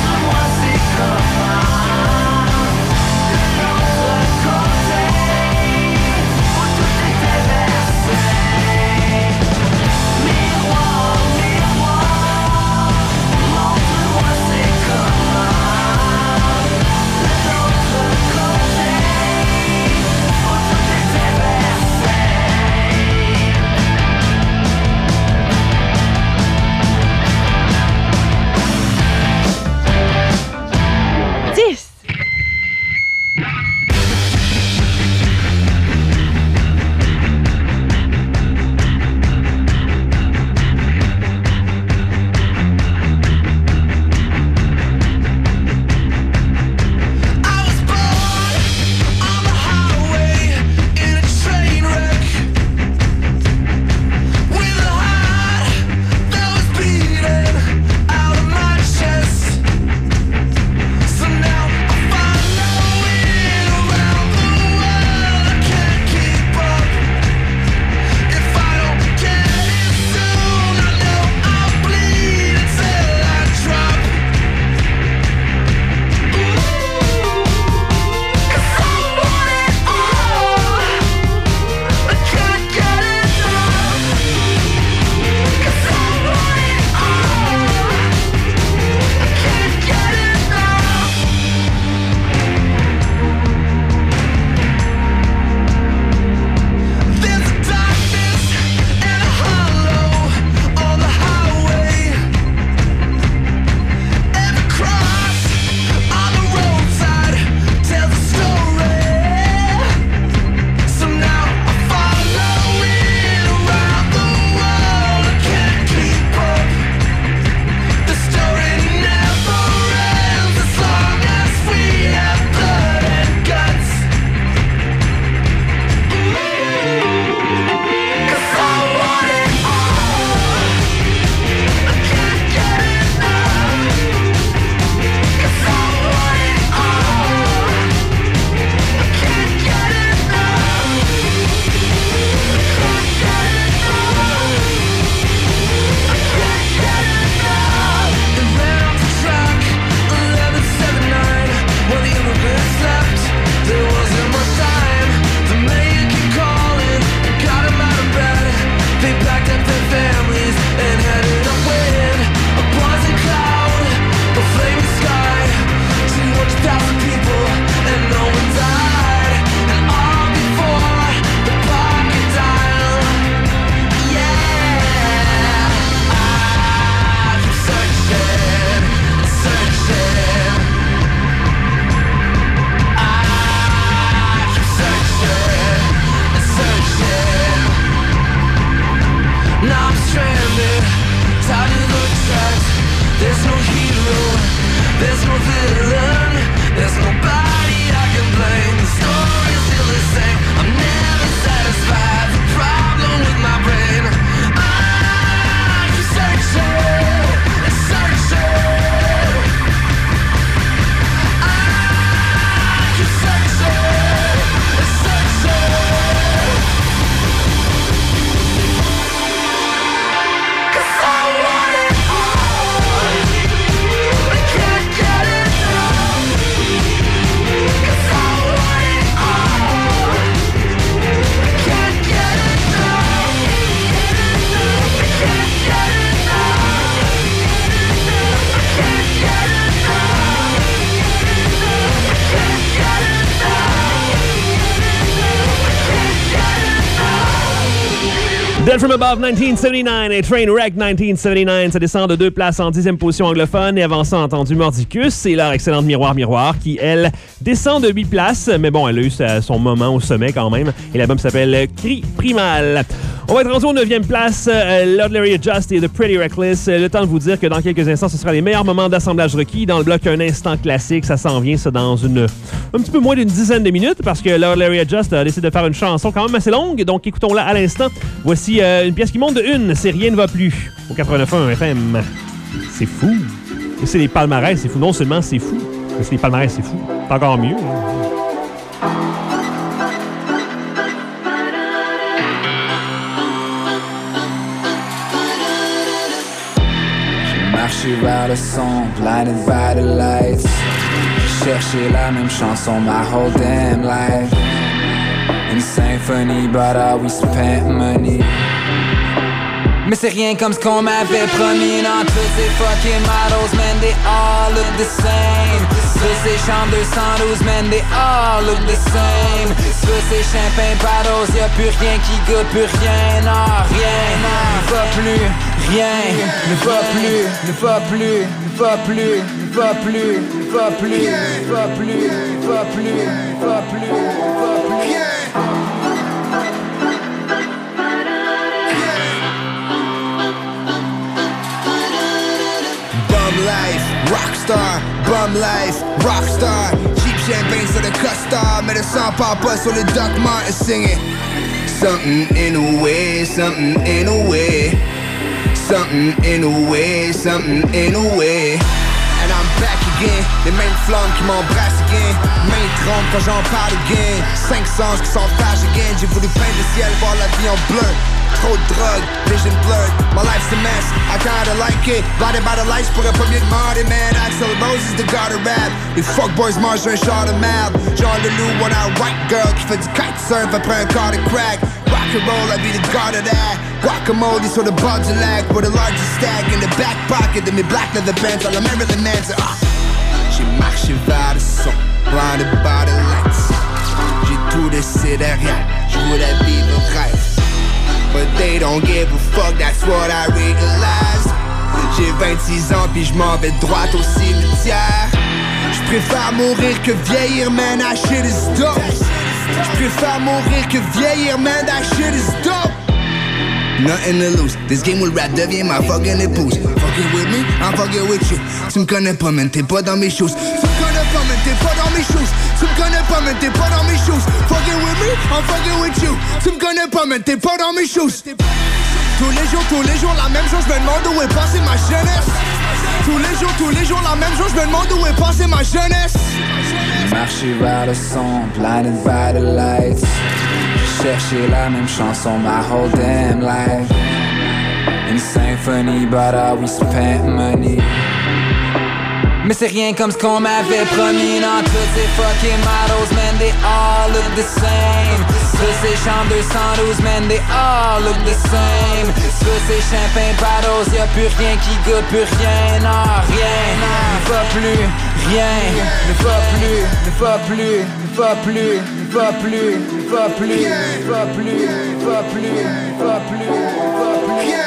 Dead from Above dix-neuf soixante-dix-neuf et Trainwreck dix-neuf soixante-dix-neuf, ça descend de deux places en dixième position anglophone et avant ça, entendu Mordicus et leur excellente Miroir Miroir qui, elle, descend de huit places, mais bon, elle a eu sa, son moment au sommet quand même et l'album s'appelle Cri Primal. On va être rendu aux neuvième place, euh, Lord Larry Adjust et The Pretty Reckless. Le temps de vous dire que dans quelques instants, ce sera les meilleurs moments d'assemblage requis. Dans le bloc Un instant classique, ça s'en vient, ça, dans une un petit peu moins d'une dizaine de minutes parce que Lord Larry Adjust a décidé de faire une chanson quand même assez longue, donc écoutons-la à l'instant. Voici euh, une pièce qui monte de une, c'est Rien ne va plus, au quatre-vingt-neuf F M. C'est fou. Et c'est les palmarès, c'est fou. Non seulement c'est fou, mais c'est les palmarès, c'est fou. C'est encore mieux. Marcher vers le son, blinded by the lights. Chercher la même chanson my whole damn life. Une symphonie, but I we spent money. Mais c'est rien comme ce qu'on m'avait promis. Dans tous ces fucking models, man, they all look the same. Tous ces chambres deux cent douze, man, they all look the same. Tous ces champagne bottles, y'a plus rien qui goûte, plus rien, non, rien. Ne va plus, rien, ne va plus, ne va plus, ne va plus, ne va plus, ne va plus, ne va plus, ne va plus, ne va plus, ne va plus. Life, rockstar, bum life, rockstar. Cheap champagne sur le costard, mais le sang part pas sur le Doc Martin singing. Something in a way, something in a way, something in a way, something in a way. And I'm back again, les mêmes flammes qui m'embrassent again. Main trompe quand j'en parle again. Cinq sens qui s'entagent again. J'ai voulu peindre le ciel, voir la vie en bleu. Trop de drogue, vision blurred, my life's a mess, I kinda like it. Blinded by the lights, pourrais pas mieux demander, man. Axl Rose is the god of rap. Les fuckboys mangent un char de merde. Jean Leloup, one out white girl qui fait du kitesurf après un quart de crack. Rock and roll, I be the god of that. Guacamole sur le bord du lac, with the largest stack in the back pocket de mes black leather pants. I remember the man say, ah. J'ai marché vers le son, blinded by the lights. J'ai tout laissé derrière, je voulais vivre le rêve. But they don't give a fuck, that's what I realized. J'ai vingt-six ans puis j'm'en vais droit au cimetière. J'préfère mourir que vieillir, man, that shit is dope. J'préfère mourir que vieillir, man, that shit is dope. Nothing to lose, this game will rap devient ma fucking épouse. Fucking with me, I'm fucking with you. Tu me connais pas, man, t'es pas dans mes shoes. Tu me connais pas, man, t'es pas dans mes shoes. Tu me connais pas, man, t'es pas dans mes shoes. Fucking with me, I'm fucking with you. Tu me connais pas, man, t'es pas dans mes shoes. Tous les jours, tous les jours, la même chose, je me demande où est passée ma jeunesse. Tous les jours, tous les jours, la même chose, je me demande où est passée ma jeunesse. Marcher vers le son, blinded by the lights. Chercher la même chanson my whole damn life. Une symphonie, but I we spent money. Mais c'est rien comme ce qu'on m'avait promis. Dans toutes ces fucking models, man, they all look the same. Tous ces chambres deux cent douze, man, they all look the same. Tous ces champagne bottles, y'a plus rien qui goûte, plus rien, non, rien. Ne va plus, rien, ne va plus, ne va plus, ne va plus, ne va plus, ne va plus, ne va plus, ne va plus, ne va plus, ne va plus.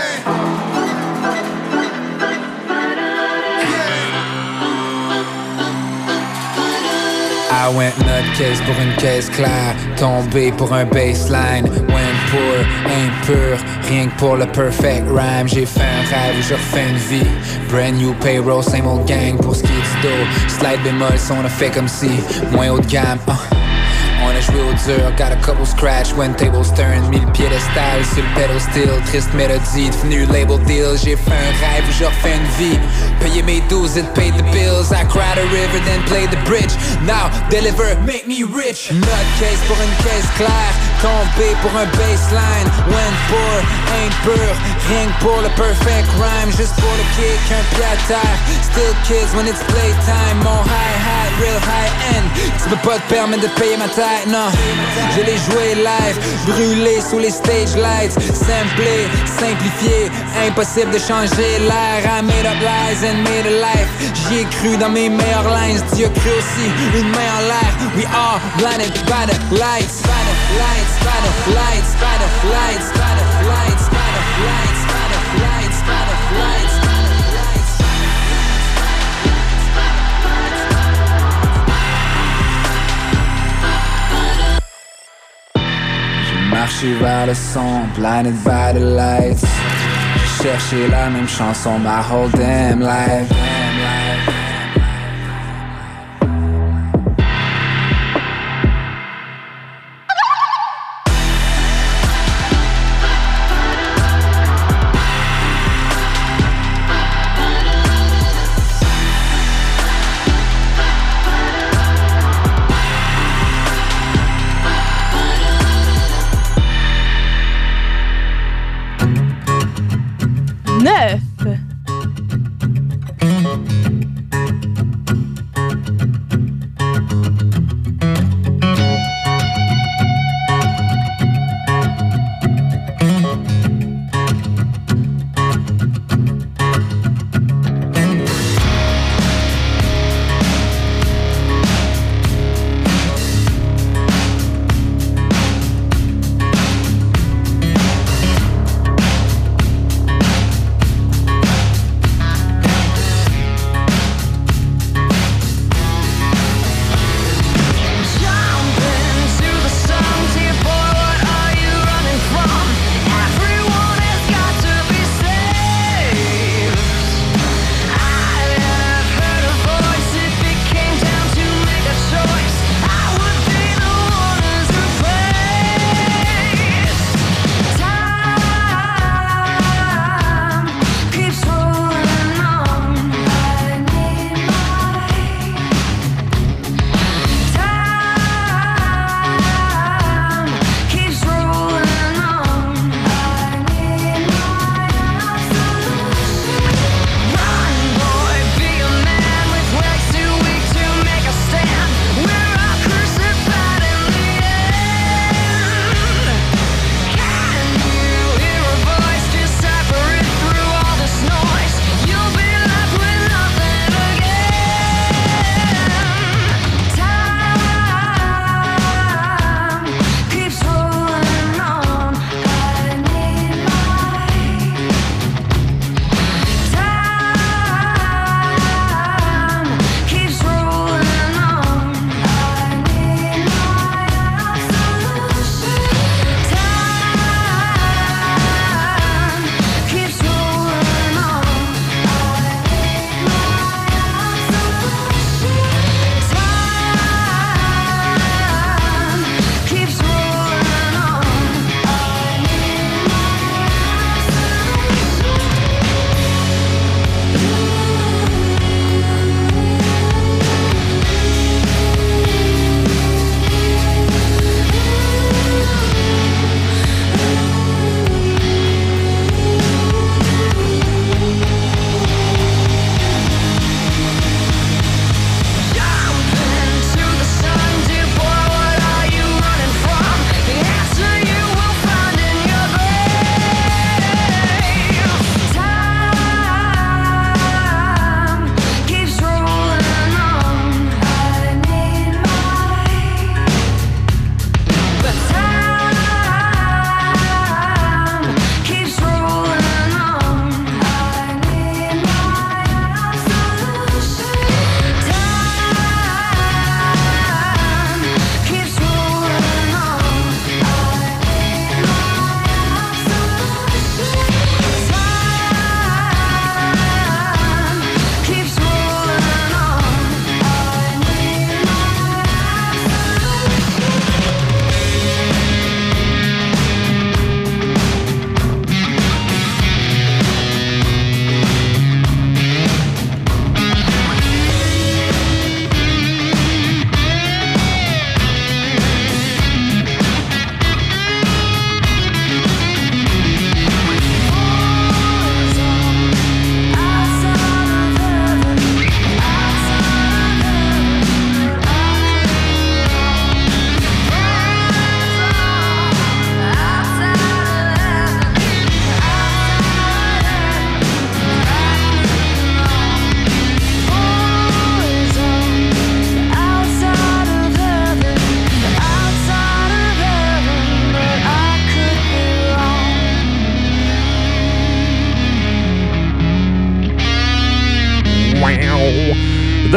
I went nutcase pour une caisse claire, tombé pour un baseline. Went pour, impur, rien que pour le perfect rhyme. J'ai fait un rêve, je refais une vie. Brand new payroll, same old gang pour ce qui est du dos. Slide bémol, on a fait comme si, moins haut de gamme. Uh. On a joué au dur, got a couple scratch when tables turn. Mille piédestal sur le pedal steel. Triste mélodie, devenu label deal. J'ai fait un rêve, je refais une vie. Payer mes dues, it paid the bills. I cried a river, then played the bridge. Now, deliver, make me rich. Nutcase pour une caisse claire, tombé pour un baseline. Went pour, ain't pur, rien que pour le perfect rhyme. Juste pour le kick, un pied à terre. Still kids when it's playtime. Mon hi-hat, real high-end. Tu peux pas te permettre de payer ma taille. Non, je l'ai joué live, brûlé sous les stage lights. Simplé, simplifié, impossible de changer l'air. I made up lies and made a life. J'y ai cru dans mes meilleures lines. Dieu a cru aussi, une main en l'air. We are blinded by the lights, by the lights, by the lights, by the lights, by the lights, by the lights, by the lights, by the lights. Marché vers le son, blinded by the lights. J'ai cherché la même chanson my whole damn life.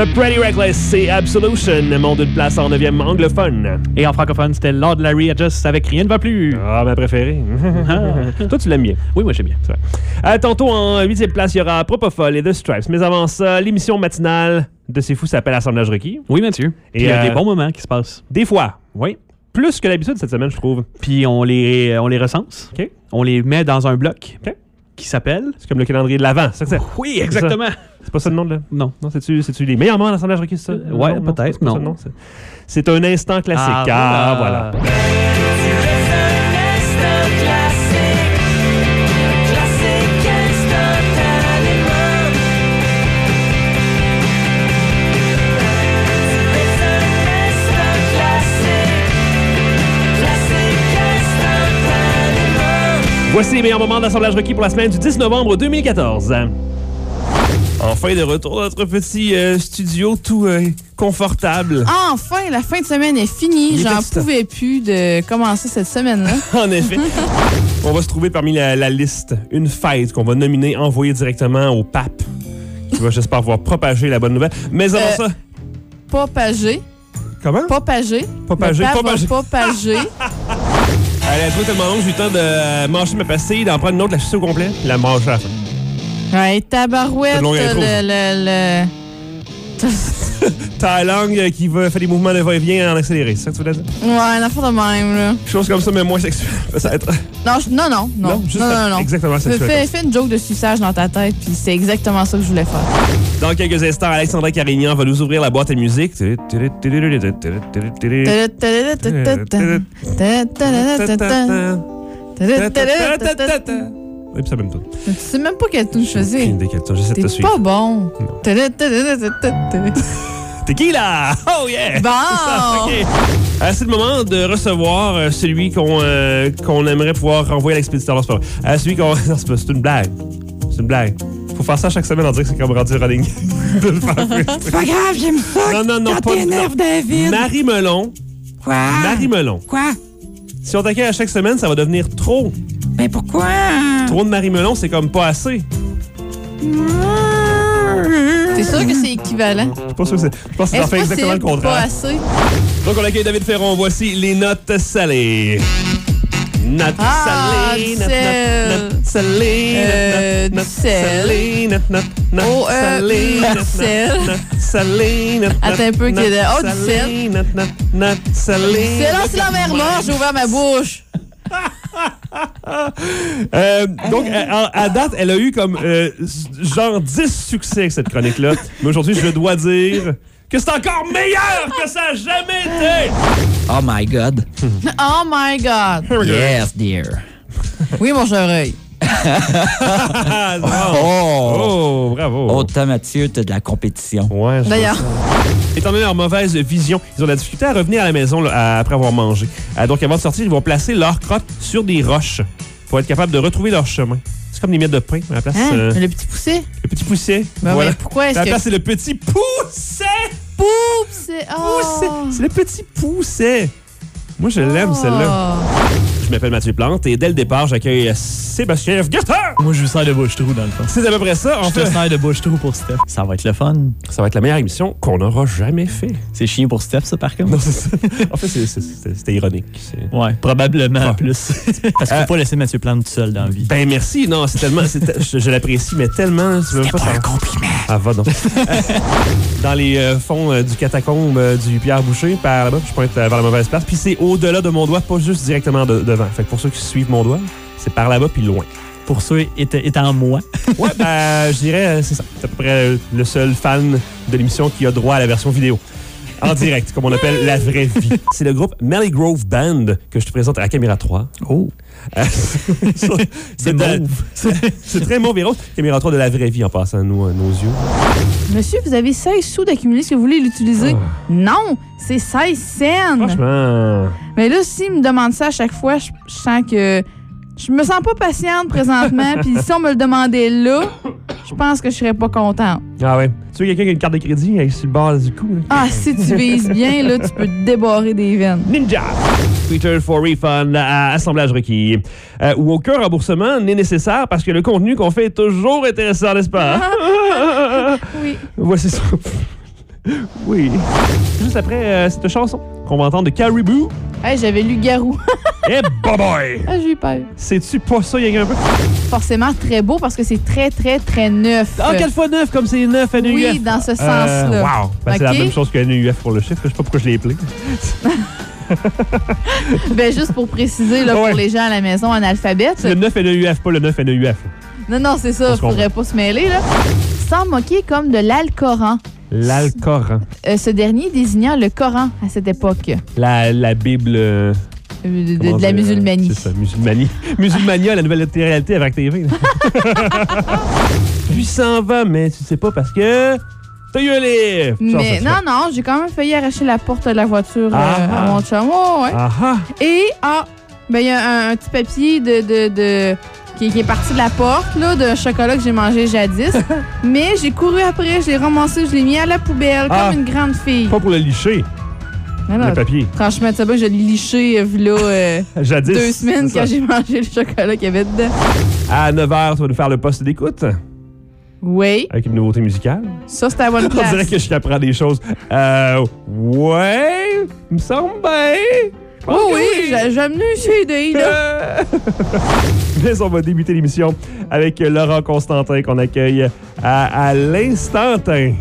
The Pretty Reckless, c'est Absolution, mon deux de place en neuvième anglophone. Et en francophone, c'était Lord Larry Adjust avec Rien ne va plus. Ah, ma préférée. Toi, tu l'aimes bien. Oui, moi, j'aime bien. Euh, tantôt, en huitième place, il y aura Propofol et The Stripes. Mais avant ça, l'émission matinale de C'est Fou s'appelle Assemblage requis. Oui, Mathieu. Et il y a euh, des bons moments qui se passent. Des fois. Oui. Plus que d'habitude cette semaine, je trouve. Puis on les, on les recense. OK. On les met dans un bloc. OK. Qui s'appelle... C'est comme le calendrier de l'Avent, c'est ça que c'est? Oui, exactement. C'est, c'est pas ça le nom de... Non. Non, c'est-tu, c'est-tu les meilleurs moments d'assemblage requis, c'est ça? Euh, ouais, non, peut-être, non. non. C'est, non c'est, c'est un instant classique. Ah, ah voilà. voilà. Voici les meilleurs moments d'assemblage requis pour la semaine du dix novembre deux mille quatorze. Enfin, de retour dans notre petit euh, studio tout euh, confortable. Enfin, la fin de semaine est finie. J'en pouvais plus de commencer cette semaine-là. En effet. On va se trouver parmi la, la liste une fête qu'on va nominer, envoyer directement au pape, qui va, j'espère, pouvoir propager la bonne nouvelle. Mais avant euh, ça... Propager. Comment? Propager. Propager. Propager. Propager. Elle a joué tellement long que j'ai eu le temps de manger ma pastille, d'en prendre une autre, la sucer au complet, puis la manger à la fin. Ouais, tabarouette, le... le, le... Ta langue qui va faire des mouvements de va-et-vient en accéléré, c'est ça que tu voulais dire? Ouais, un affaire de même, là. Quelque chose comme ça, mais moins sexuel, peut-être. Non, je, non, non, non. Non, juste non, non, non. Exactement sexuel. Fais, fais une joke de suçage dans ta tête, puis c'est exactement ça que je voulais faire. Dans quelques instants, Alexandra Carignan va nous ouvrir la boîte à musique. Oui, puis ça même tout. Tu sais même pas quelle tune je faisais. Aucune idée quelle tune, j'essaie de te suivre. C'est pas bon. T'es qui là? Oh yeah! Bon! Okay. Euh, c'est le moment de recevoir euh, celui qu'on, euh, qu'on aimerait pouvoir renvoyer à l'expéditeur. Non, c'est pas vrai. Euh, celui qu'on... Non, c'est, pas... c'est une blague. C'est une blague. Faut faire ça chaque semaine en dire que c'est comme rendu running. C'est pas grave, j'aime ça. Non, non, non, quand pas t'énerves, David. Marie Melon. Quoi? Marie Melon. Quoi? Si on t'accueille à chaque semaine, ça va devenir trop. Mais pourquoi? Trop de Marie Melon, c'est comme pas assez. T'es sûr que c'est équivalent? Je pense que c'est, je pense que ça fait exactement le contraire. Pas assez. Donc on accueille David Ferron. Voici les notes salées. Notes ah, salées, notes salées, euh, notes salées, notes oh, salées, notes salées, notes attends un peu qu'il y a de... Oh, du sel. Notes salées. C'est là, c'est la mer morte, j'ai ouvert ma bouche. euh, donc, à, à date, elle a eu comme euh, genre dix succès avec cette chronique-là. Mais aujourd'hui, je dois dire que c'est encore meilleur que ça a jamais été! Oh my God. Oh my God. Yes, dear. Oui, mon oreille. oh. oh, bravo. Oh, toi, Mathieu, t'as de la compétition. Ouais, d'ailleurs. Étant donné leur mauvaise vision, ils ont de la difficulté à revenir à la maison là, après avoir mangé. Euh, donc, avant de sortir, ils vont placer leurs crottes sur des roches pour être capables de retrouver leur chemin. C'est comme des miettes de pain à la place. Hein? Euh, le petit poussé? Le petit poussé. Ben voilà. Oui, pourquoi est-ce à la que... place, c'est le petit poussé! Poussé! Oh. Poussé! C'est le petit poussé! Moi, je l'aime, oh. celle-là. Je m'appelle Mathieu Plante et dès le départ, j'accueille Sébastien Gaston. Moi, je vous sers de bouche-trou, dans le fond. C'est à peu près ça. En je fait. te sers de bouche-trou pour Steph. Ça va être le fun. Ça va être la meilleure émission qu'on aura jamais fait. C'est chiant pour Steph, ça, par contre. Non, c'est ça. En fait, c'est, c'est, c'est, c'était ironique. C'est... Ouais, probablement ah. plus. Parce qu'il ne faut euh, pas laisser Mathieu Plante tout seul dans la vie. Ben merci. Non, c'est tellement... C'est, je, je l'apprécie, mais tellement... Tu veux pas, pas un compliment. Ah, va donc. Dans les euh, fonds euh, du catacombe euh, du Pierre Boucher, par là-bas, je pointe euh, vers la mauvaise place. Puis c'est au-delà de mon doigt, pas juste directement de, devant. Fait que pour ceux qui suivent mon doigt, c'est par là-bas puis loin. Pour ceux étant, étant moi. Ouais, ben, je dirais, euh, c'est ça. C'est à peu près le seul fan de l'émission qui a droit à la version vidéo. En direct, comme on appelle la vraie vie. C'est le groupe Melly Grove Band que je te présente à la caméra trois. Oh! Euh, c'est c'est mauve. C'est, c'est très mauve et rose. Caméra trois de la vraie vie en passant nous, nos yeux. Monsieur, vous avez seize sous d'accumuler. Est-ce que vous voulez l'utiliser? Oh. Non! C'est seize cents! Franchement... Mais là, s'il me demande ça à chaque fois, je, je sens que... Je me sens pas patiente présentement, puis si on me le demandait là, je pense que je serais pas contente. Ah ouais. Tu veux quelqu'un qui a une carte de crédit avec sur le bord du cou? Là? Ah, si tu vises bien, là, tu peux te débarrer des veines. Ninja! Twitter for refund à assemblage requis. Euh, où aucun remboursement n'est nécessaire parce que le contenu qu'on fait est toujours intéressant, n'est-ce pas? Oui. Voici ça. Oui. Juste après euh, cette chanson qu'on va entendre de Caribou. Hey, j'avais lu Garou. Eh, hey, boy! Ah, j'ai eu peur. C'est-tu pas ça, il y a un peu? Forcément très beau parce que c'est très, très, très neuf. Ah, quatre fois neuf, comme c'est neuf N E U F. Oui, dans ce sens-là. Euh, wow! Ben, okay. C'est la même chose que N E U F pour le chiffre. Je sais pas pourquoi je l'ai appelé. Ben, juste pour préciser, là, ouais. pour les gens à la maison analphabètes. C'est le neuf N E U F, pas le neuf N E U F. Non, non, c'est ça. Il faudrait pas se mêler, là. Sans moquer comme de l'Alcoran. L'Alcoran. Euh, ce dernier désignant le Coran à cette époque. La, la Bible... Euh, de, de, de la musulmanie. C'est ça, musulmanie. Musulmania, la nouvelle réalité avec T V. Puis s'en va, mais tu sais pas parce que... T'as eu un livre! Mais ça, ça non, non, j'ai quand même failli arracher la porte de la voiture ah, euh, à mon chum. Oh, ouais. Ah, ah. Et, ah, ben il y a un, un petit papier de... de, de Qui, qui est parti de la porte, là, d'un chocolat que j'ai mangé jadis. Mais j'ai couru après, je l'ai ramassé, je l'ai mis à la poubelle, ah, comme une grande fille. Pas pour le licher. Alors, le papier. Franchement, tu sais pas, je l'ai liché, là, euh, jadis. Deux semaines quand j'ai mangé le chocolat qu'il y avait dedans. À neuf heures, tu vas nous faire le poste d'écoute. Oui. Avec une nouveauté musicale. Ça, c'était à bonne place. On dirait que je t'apprends des choses. Euh, ouais, il me semble bien. Oh oui, oui. J'ai amené une C D, là. Mais on va débuter l'émission avec Laurent Constantin qu'on accueille à, à l'instant.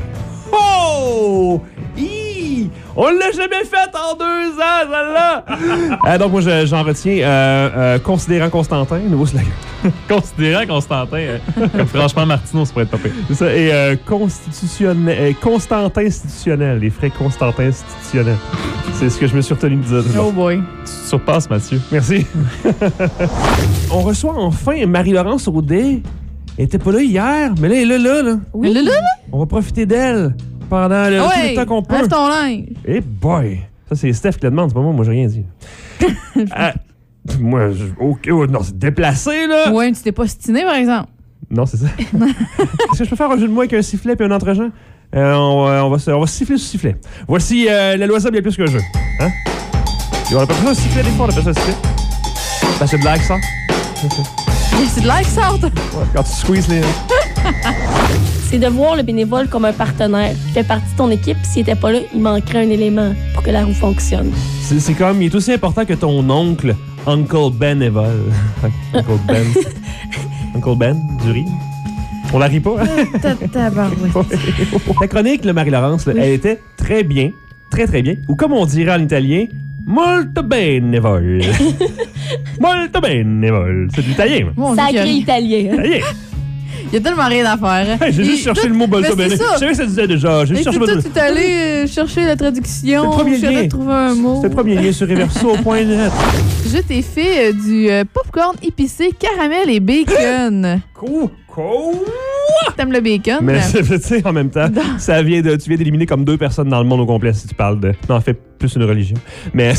Oh! Hi! On l'a jamais fait en deux ans, celle-là! euh, donc, moi, je, j'en retiens euh, euh, Considérant Constantin, nouveau slogan. Considérant Constantin, euh, comme franchement Martineau, ça pourrait être pas pire. C'est ça, et euh, constitutionnel, euh, Constantin institutionnel, les frais Constantin institutionnels. C'est ce que je me suis retenu de dire. Oh boy. Tu te surpasses, Mathieu. Merci. On reçoit enfin Marie-Laurence Audet. Elle était pas là hier, mais là, elle est là, là. là. Oui. Elle est là, là? On va profiter d'elle pendant le, ouais, tout le temps qu'on peut. Lève ton linge. Eh hey boy! Ça, c'est Steph qui le demande, c'est pas moi, moi, j'ai rien dit. euh, moi, je, okay, oh, non, c'est déplacé, là! Ouais, tu t'es pas stiné, par exemple. Non, c'est ça. Est-ce que je peux faire un jeu de mots avec un sifflet et un entre-gens? Euh, on, va, on, va, on va siffler sur sifflet. Voici euh, la loi simple, il y a plus qu'un jeu. Hein? Et on appelle ça un sifflet, des fois, on appelle ça un sifflet. Ben, c'est de l'air qui sort. C'est de l'air qui sort. Ouais, quand tu squeezes les... C'est de voir le bénévole comme un partenaire. Il fait partie de ton équipe. S'il n'était pas là, il manquerait un élément pour que la roue fonctionne. C'est, c'est comme, il est aussi important que ton oncle, Uncle Bénévole. Uncle Ben. Uncle Ben, du riz. On la rit pas, hein? La chronique, là, Marie-Laurence, là, oui. Elle était très bien, très très bien. Ou comme on dirait en italien, molto benevole. Molto benevole. C'est de l'italien. Bon, sacré italien. Italien. Il y a tellement rien à faire. Hey, j'ai juste cherché le mot molto benevole. Je savais que ça disait déjà. J'ai juste cherché toi, tu es allé chercher la traduction. C'est le premier lien. Trouver un mot. C'est le premier lien sur reverso point net. Je t'ai fait euh, du euh, popcorn épicé, caramel et bacon. Cool. Cool. T'aimes le bacon? Mais tu sais, en même temps, ça vient de, tu viens d'éliminer comme deux personnes dans le monde au complet si tu parles de... Non, en fait, plus une religion. Mais...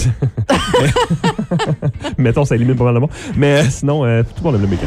Mettons, ça élimine pas mal de monde. Mais sinon, euh, tout le monde aime le bacon.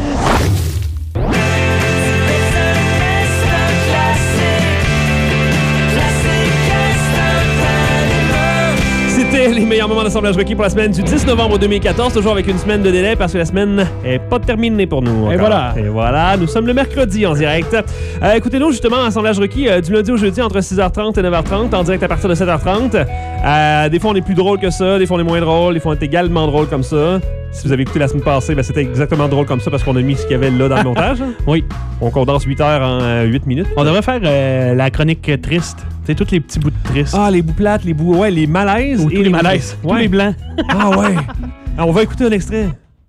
C'était les meilleurs moments d'assemblage requis pour la semaine du dix novembre deux mille quatorze, toujours avec une semaine de délai parce que la semaine n'est pas terminée pour nous. Et voilà. Et voilà, nous sommes le mercredi en direct. Euh, écoutez-nous justement, assemblage requis euh, du lundi au jeudi entre six heures trente et neuf heures trente, en direct à partir de sept heures trente. Euh, des fois, on est plus drôle que ça, des fois, on est moins drôle, des fois, on est également drôle comme ça. Si vous avez écouté la semaine passée, ben, c'était exactement drôle comme ça parce qu'on a mis ce qu'il y avait là dans le montage. Oui. On condense huit heures en euh, huit minutes. On devrait faire euh, la chronique triste. Tu sais, tous les petits bouts de triste. Ah, les bouts plates, les bouts... Ouais, les malaises. Ou et tous les les malaises. Ouais. Tous les blancs. Ah ouais. Alors, on va écouter un extrait.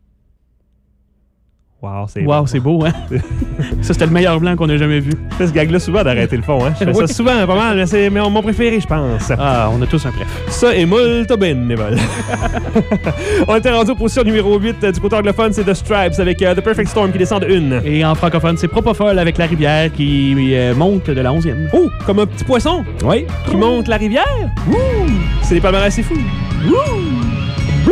Wow, c'est wow, bon. C'est beau, hein? Ça, c'était le meilleur blanc qu'on a jamais vu. Je fais ce gag-là souvent d'arrêter le fond, hein? Je fais oui. ça souvent, pas mal, mais c'est mon préféré, je pense. Ah, on a tous un préf. Ça est molto benevole. On était rendu aux positions numéro huit du côté anglophone, c'est The Stripes avec uh, The Perfect Storm qui descend de une. Et en francophone, c'est Propofol avec La Rivière qui euh, monte de la onzième. Oh, comme un petit poisson? Oui. Qui oh. monte la rivière? Ouh! C'est des palmarès assez fous. Ouh!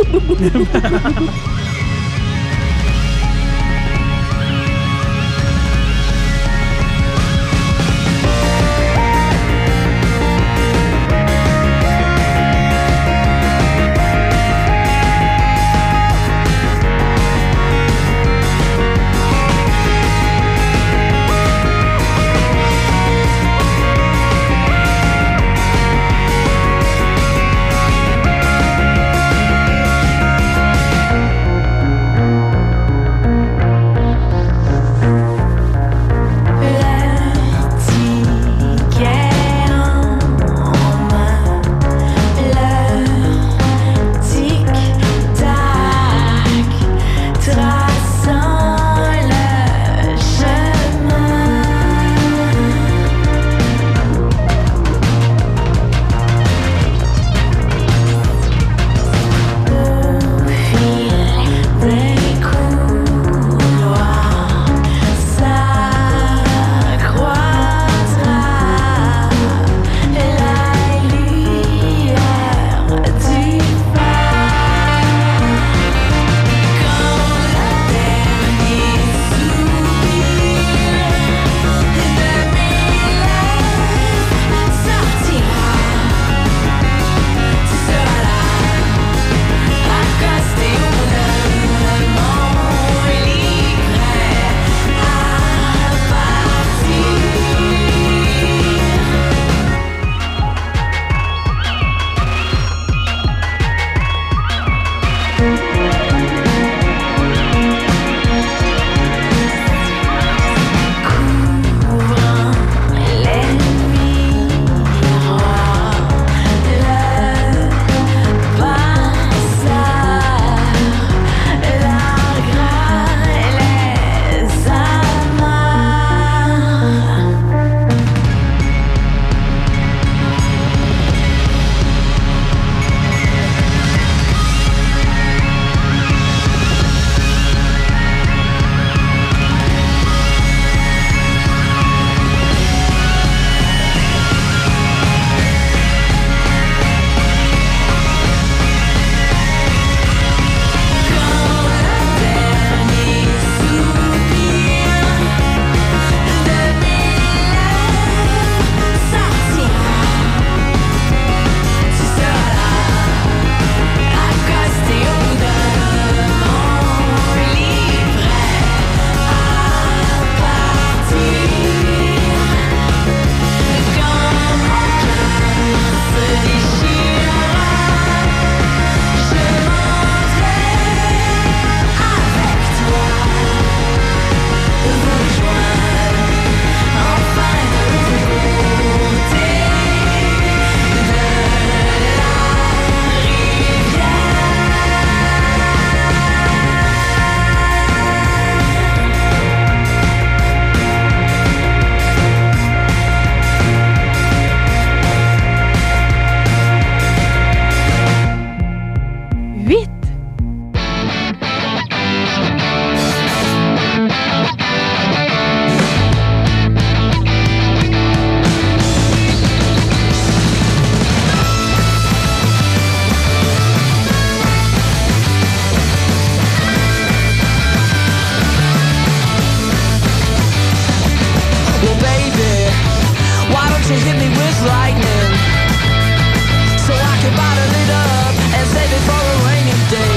she hit me with lightning, so I can bottle it up and save it for a rainy day.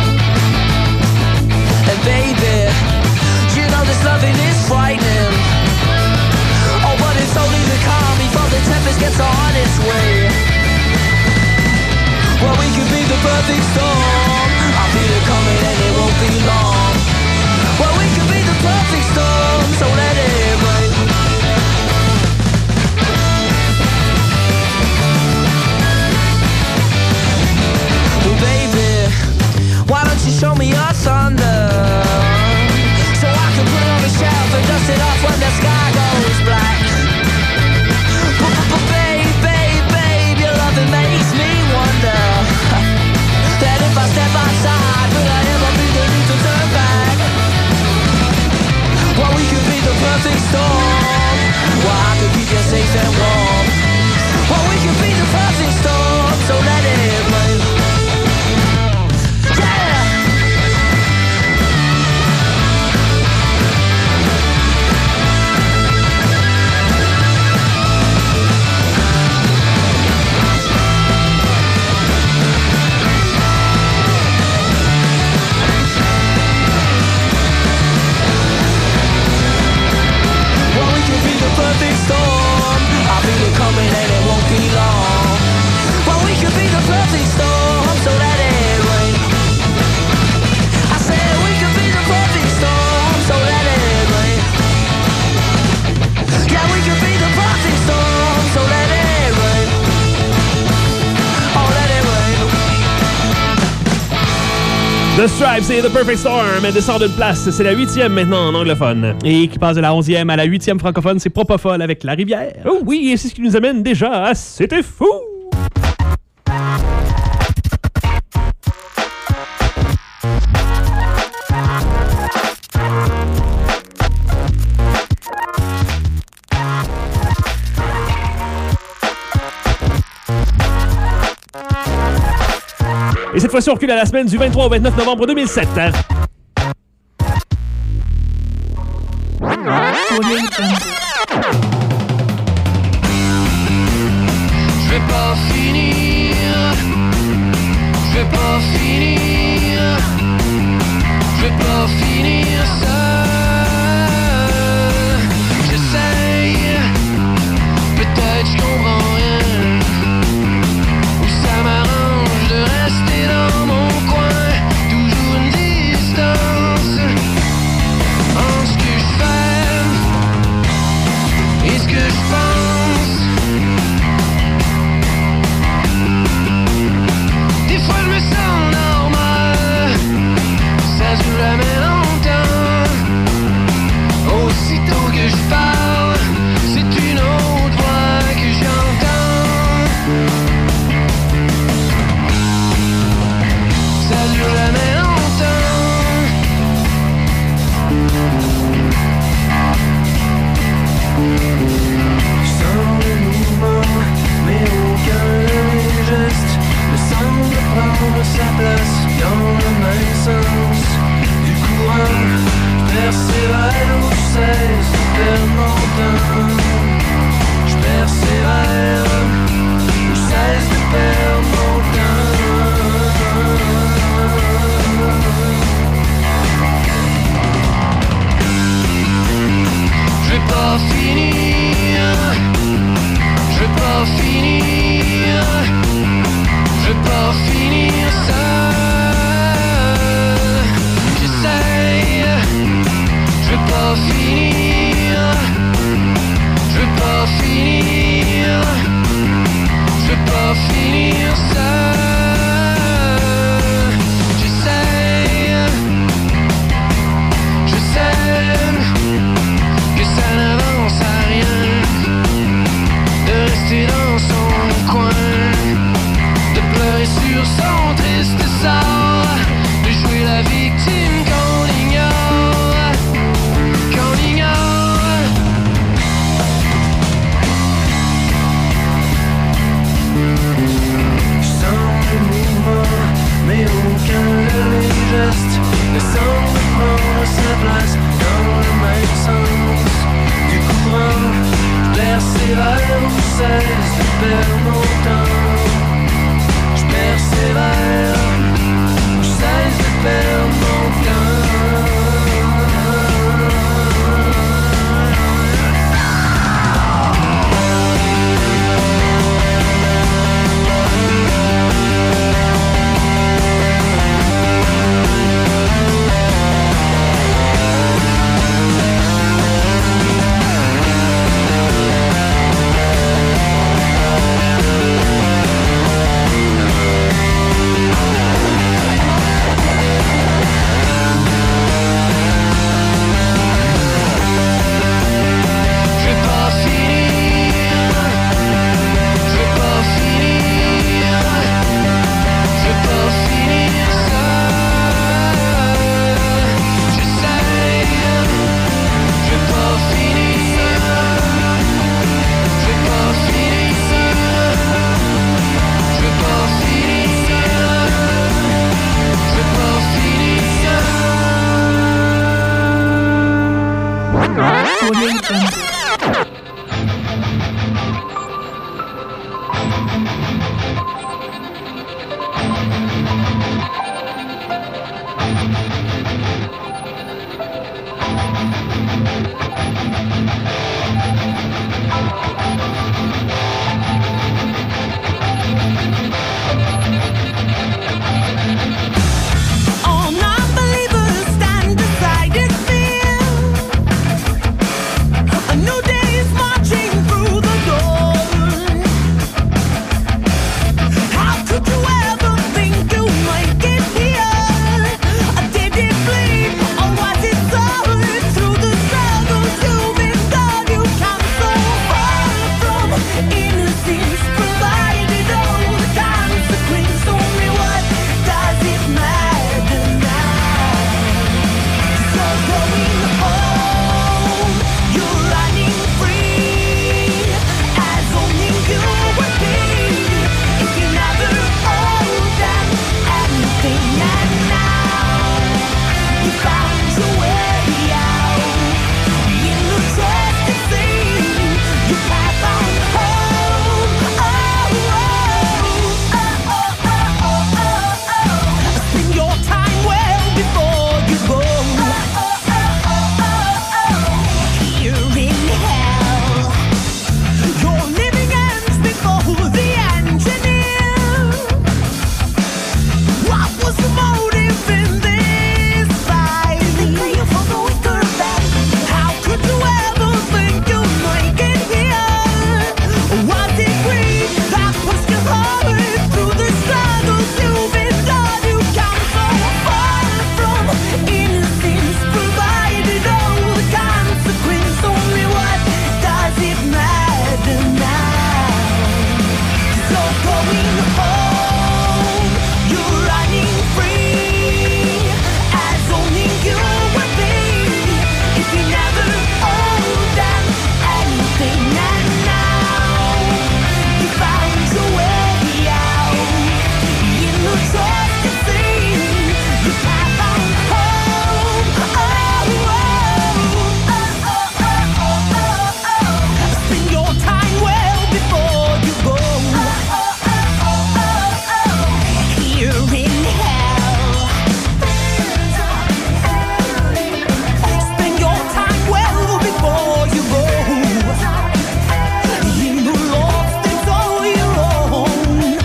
And baby, you know this loving is frightening. Oh, but it's only the calm before the tempest gets on its way. Well, we could be the perfect storm. I feel it coming and it won't be long. Well, we could be the perfect storm, so let it rain. Well, baby, why don't you show me your thunder, so I can put it on the shelf and dust it off when the sky goes black. Babe, babe, babe, your loving makes me wonder that if I step outside, will I ever be the need to turn back? Well, we could be the perfect storm. Well, I could keep you safe and warm. Well, we could be the perfect storm, so let it rain. Yeah! Perfect storm, I feel it coming and it won't be long. Well, we could be the perfect storm, so let it rain. I said we could be the perfect storm, so let it rain. Yeah, we could be the perfect storm, so let it rain. Oh, let it rain. The Stripes et The Perfect Storm descend d'une place. C'est la huitième maintenant en anglophone. Et qui passe de la onzième à la huitième francophone, c'est Propofol avec La Rivière. Oh oui, et c'est ce qui nous amène déjà à C'était fou! Et cette fois-ci, on recule à la semaine du vingt-trois au vingt-neuf novembre deux mille sept. Hein? Je vais pas finir, je vais pas finir, je vais pas finir seul. J'essaye, peut-être je comprends rien, ou ça m'arrange de rester dans mon coin, toujours une distance entre ce que je fais et ce que je pense. Des fois je me sens dans All non-believers stand beside it, fear. A new day is marching through the door. How could you ever think you might get here? Did it bleed or was it solid? Through the struggles you've endured, you come so far from innocence, provided all the consequence. Only what does it matter now? So going home, you're running free, as only you would be if you never owed them anything. And now you found your way out in the trusted sea. You pass on home. Oh, oh, oh, oh, oh, oh, oh. Spend your time well before you go. Oh, oh, oh, oh, oh. Here in hell, your living ends before the engineer. What was the motive in this fight? They you for the weaker back. How could you ever think you might get here? Was it greed that pushed you hard through the struggles you've endured? You come so far from innocence, provided all the consequence. Only what does it matter now? So going home, you're running free, as only you would be if you never owed them anything. And now you found your way out in the trusted sea. You pass on home. Oh, oh, oh, oh, oh, oh, oh. Spend your time well before you go. Oh, oh, oh, oh, oh. Here in hell. Spend your time well before you go. In the lost it's all your own.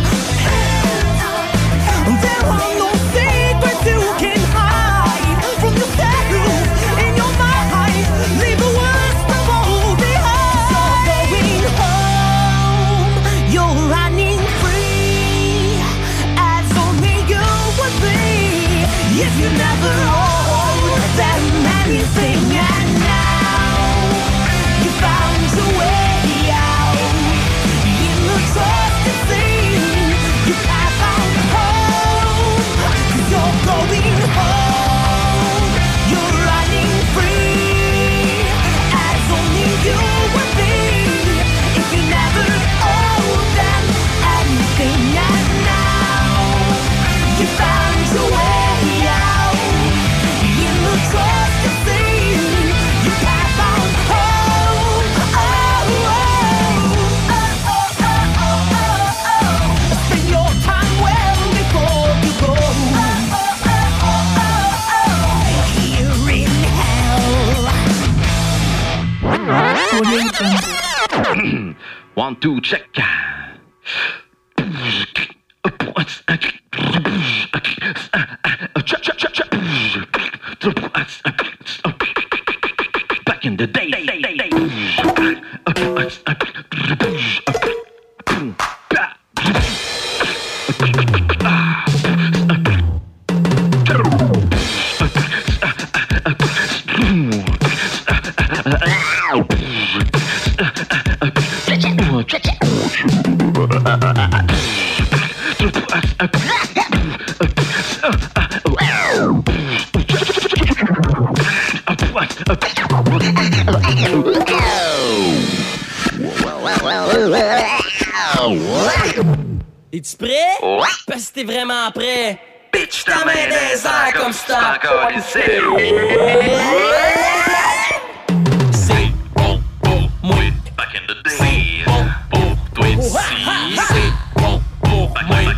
There are no secrets you can hide from yourself in your mind. Leave the worst of all behind. So going home, you're running free, as only you would be if you never owed them anything. And now you found your way out in the trusted sea. You pass on home, 'cause you're going home. You're running free, as only you would be if you never owed them anything. And now you found your way out in the trusted sea. You pass on home. Oh, oh, oh, oh, oh, oh, oh. Spend your time well before you go. Oh, oh, oh, oh, oh. Here in hell. One, two, check. Back in the day. Es-tu prêt? Ouais! Parce que t'es vraiment prêt! Bitch ta main dans les airs comme si t'es encore ici! C'est bon,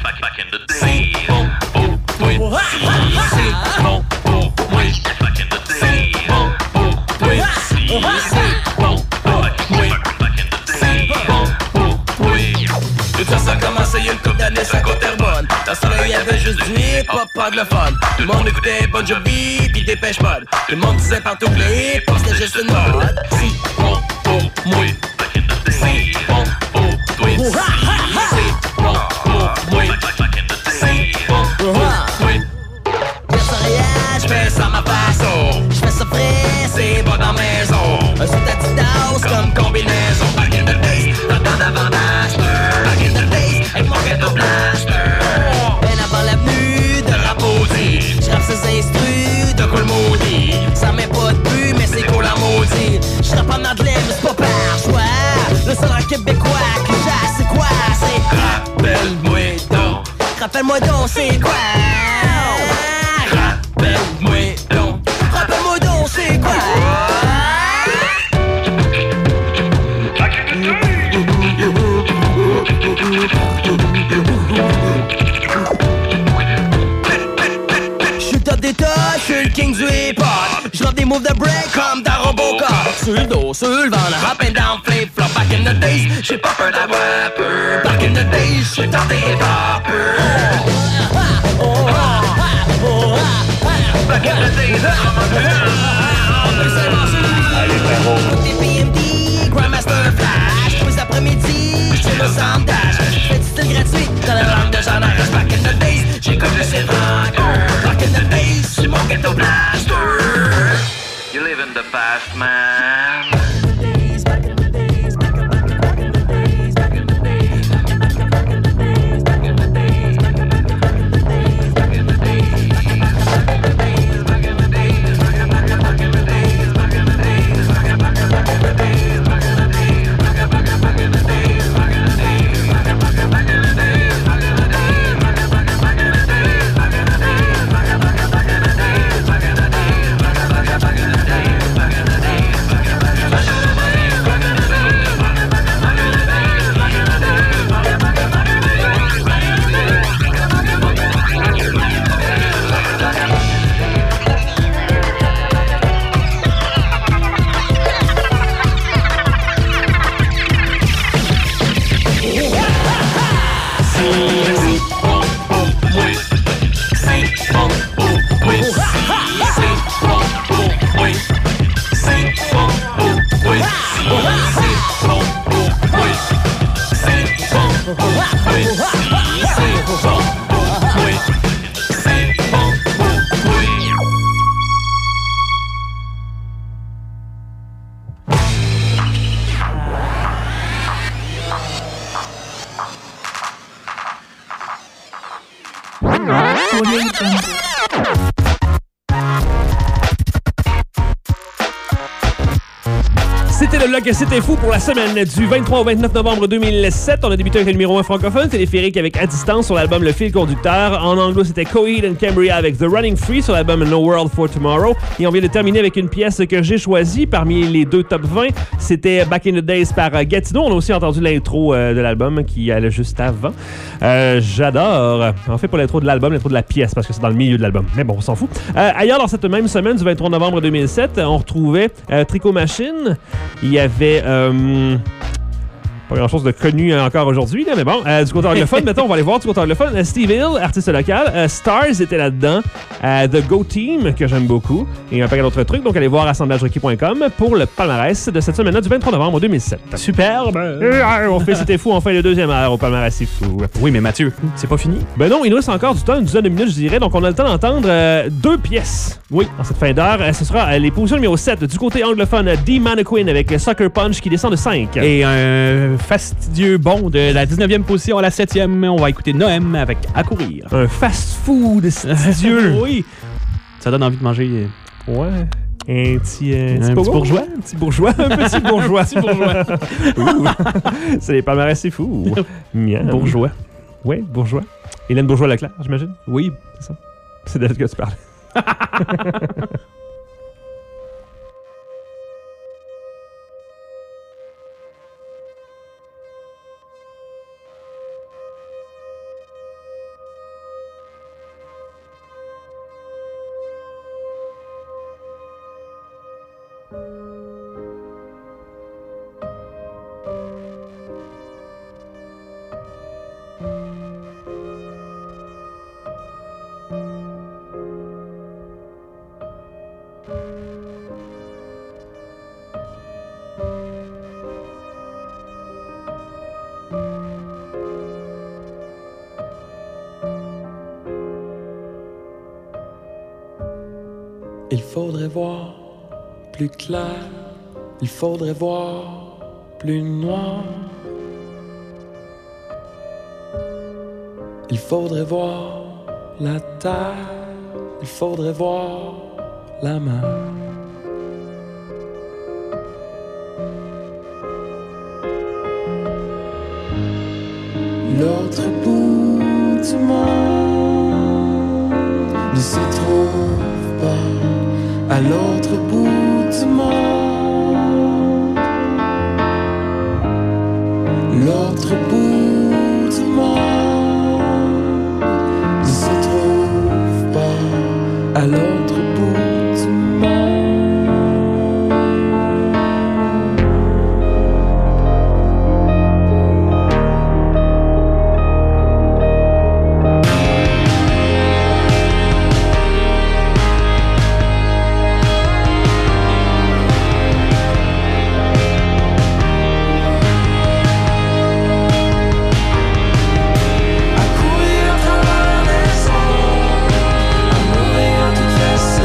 back, back in the day. C'est bon pour toi. C'est bon pour moi. Back in the day. C'est bon pour toi. C'est bon pour moi. Back in the day. C'est bon pour toi. Tout ça, ça a commencé il y a une couple d'années, ça côte Terrebonne. Dans ce temps-là, il y avait juste du hip-hop anglophone. Tout le monde écoutait Bon Jovi pis Dépêche Mode. Tout le monde disait partout que le hip-hop c'était juste une mode. C'est bon pour moi. Back in the day. C'est bon pour toi. C'est bon pour moi. Back in the day. C'est bon pour toi. J'fais ça à ma façon. J'fais ça frais, c'est pas dans la maison. Un sous ta petite danse comme combinaison. Back in the days, t'entends davantage. Back in the days, avec mon ghetto blaster. Ben avant l'avenue de Rapaudy, j'rappe ses instrus de cool maudit. Ça met pas de but, mais c'est cool à maudit. J'rappe en anglais, mais c'est pas par choix. Le seul en québécois que j'ai, c'est quoi? C'est rappelle-moi donc. Rappelle-moi donc, c'est quoi? Rappelle-moi donc. Rappelle-moi donc, c'est quoi? J'suis le top des tops, j'suis le king du hip-hop. J'love des moves de break comme dans Robocop. Sur le dos, sur le ventre, up and down, flip-flop. Back in the days, j'ai pas peur d'avoir peur. Back in the days, j'suis top des hip-hopers. Back in the days, T P M D, Grandmaster Flash. Tous les après-midi, j'tire le soundage. J'fais du style gratuit dans la langue de Jean Arès. Back in the days, j'écoute le Sylvain. Back in the days, c'est mon ghetto blaster. You live in the past, man. C'était le bloc C'était fou pour la semaine du vingt-trois au vingt-neuf novembre deux mille sept. On a débuté avec le numéro un francophone, téléphérique avec À distance sur l'album Le Fil Conducteur. En anglo, c'était Coheed and Cambria avec The Running Free sur l'album No World for Tomorrow. Et on vient de terminer avec une pièce que j'ai choisie parmi les deux top vingt. C'était Back in the Days par Gatineau. On a aussi entendu l'intro euh, de l'album qui allait juste avant. Euh, j'adore. En fait, pas l'intro de l'album, l'intro de la pièce parce que c'est dans le milieu de l'album. Mais bon, on s'en fout. Euh, ailleurs, dans cette même semaine du vingt-trois novembre deux mille sept, on retrouvait euh, Tricot Machine. Il y avait... Euh, pas grand-chose de connu encore aujourd'hui, là, mais bon, euh, du côté anglophone, mettons, on va aller voir du côté anglophone. Euh, Steve Hill, artiste local. Euh, Stars était là-dedans. Euh, The Go Team, que j'aime beaucoup. Et un paquet d'autres trucs. Donc, allez voir assemblage requis point com pour le palmarès de cette semaine-là du vingt-trois novembre deux mille sept. Superbe! Euh, on fait C'était fou, on fait le deuxième heure au palmarès, c'est fou. Oui, mais Mathieu, c'est pas fini? Ben non, il nous reste encore du temps, une dizaine de minutes, je dirais. Donc, on a le temps d'entendre euh, deux pièces. Oui, en cette fin d'heure. Euh, ce sera euh, les positions numéro sept du côté anglophone, euh, D Mannequin avec euh, Sucker Punch qui descend de cinq. Et un fastidieux bond de la dix-neuvième position à la septième. On va écouter Noëm avec À courir. Un fast-food fastidieux. Oui. Ça donne envie de manger. Ouais. Un petit, euh, un petit, petit bourgeois. Un petit bourgeois. Un petit bourgeois. Un petit bourgeois. C'est les palmarès, c'est fou. Miam. Bourgeois. Oui, bourgeois. Hélène Bourgeois-Leclerc, j'imagine? Oui. C'est ça. C'est d'elle que tu parles. Il faudrait voir plus clair, il faudrait voir plus noir. Il faudrait voir la terre, il faudrait voir la mer. L'autre bout du monde ne se trouve pas à l'autre bout du monde. L'autre bout du monde ne se trouve pas à l'autre bout du monde. À courir à travers les ondes, à mourir à toute vitesse.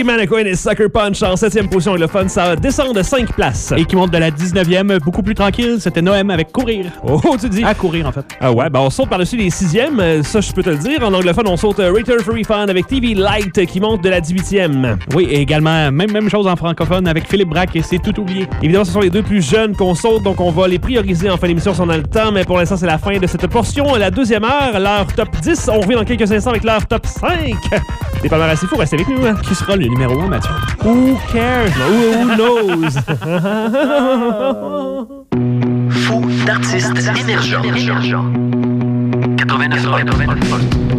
Billy Mannequin et Sucker Punch en septième position anglophone. Ça descend de cinq places. Et qui monte de la dix-neuvième, beaucoup plus tranquille, c'était Noël avec Courir. Oh, tu dis? À courir, en fait. Ah ouais, ben on saute par-dessus les sixièmes. Euh, Ça, je peux te le dire. En anglophone, on saute euh, Return for Refund avec T V Light euh, qui monte de la dix-huitième. Oui, et également, même, même chose en francophone avec Philippe Braque et C'est tout oublié. Évidemment, ce sont les deux plus jeunes qu'on saute, donc on va les prioriser en fin d'émission si on a le temps. Mais pour l'instant, c'est la fin de cette portion. La deuxième heure, l'heure top dix. On revient dans quelques instants avec l'heure top cinq. Des palmarès assez fous, restez avec nous. Hein? Qui sera le numéro un, Mathieu? Who cares? Who, who knows? Fou d'artistes émergents. quatre-vingt-neuf quatre-vingt-neuf.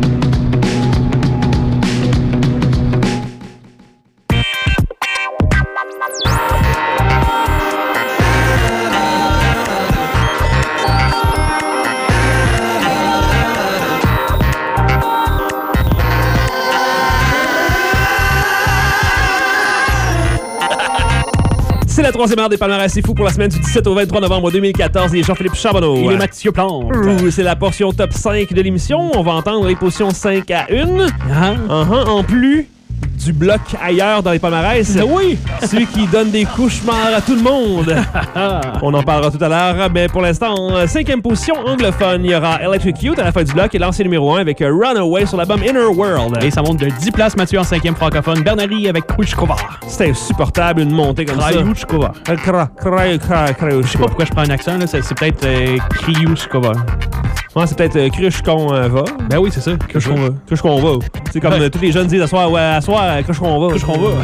C'est la troisième heure des palmarès assez fous pour la semaine du dix-sept au vingt-trois novembre deux mille quatorze. Il est Jean-Philippe Charbonneau. Il est Mathieu Plante. Ouh, c'est la portion top cinq de l'émission. On va entendre les positions cinq à un. Ah. Uh-huh. En plus du bloc ailleurs dans les palmarès. Oui! Celui qui donne des cauchemars à tout le monde. On en parlera tout à l'heure, mais pour l'instant, en cinquième position anglophone, il y aura Electrocute à la fin du bloc et l'ancien numéro un avec Runaway sur l'album Inner World. Et ça monte de dix places, Mathieu, en cinquième francophone. Bernary avec Krushkova. C'était insupportable, une montée comme ça. Krushkova. Kra, kra, kra, kra, Je sais pas pourquoi je prends un accent, là. C'est, c'est peut-être euh, Kriushkova. Ouais, c'est peut-être euh, Krushkon euh, va. Ben oui, c'est ça. Krushkon va. Krushkon va. C'est comme Ouais. euh, tous les jeunes disent à soir, ouais, à soir, Krushkon va. Krushkon va.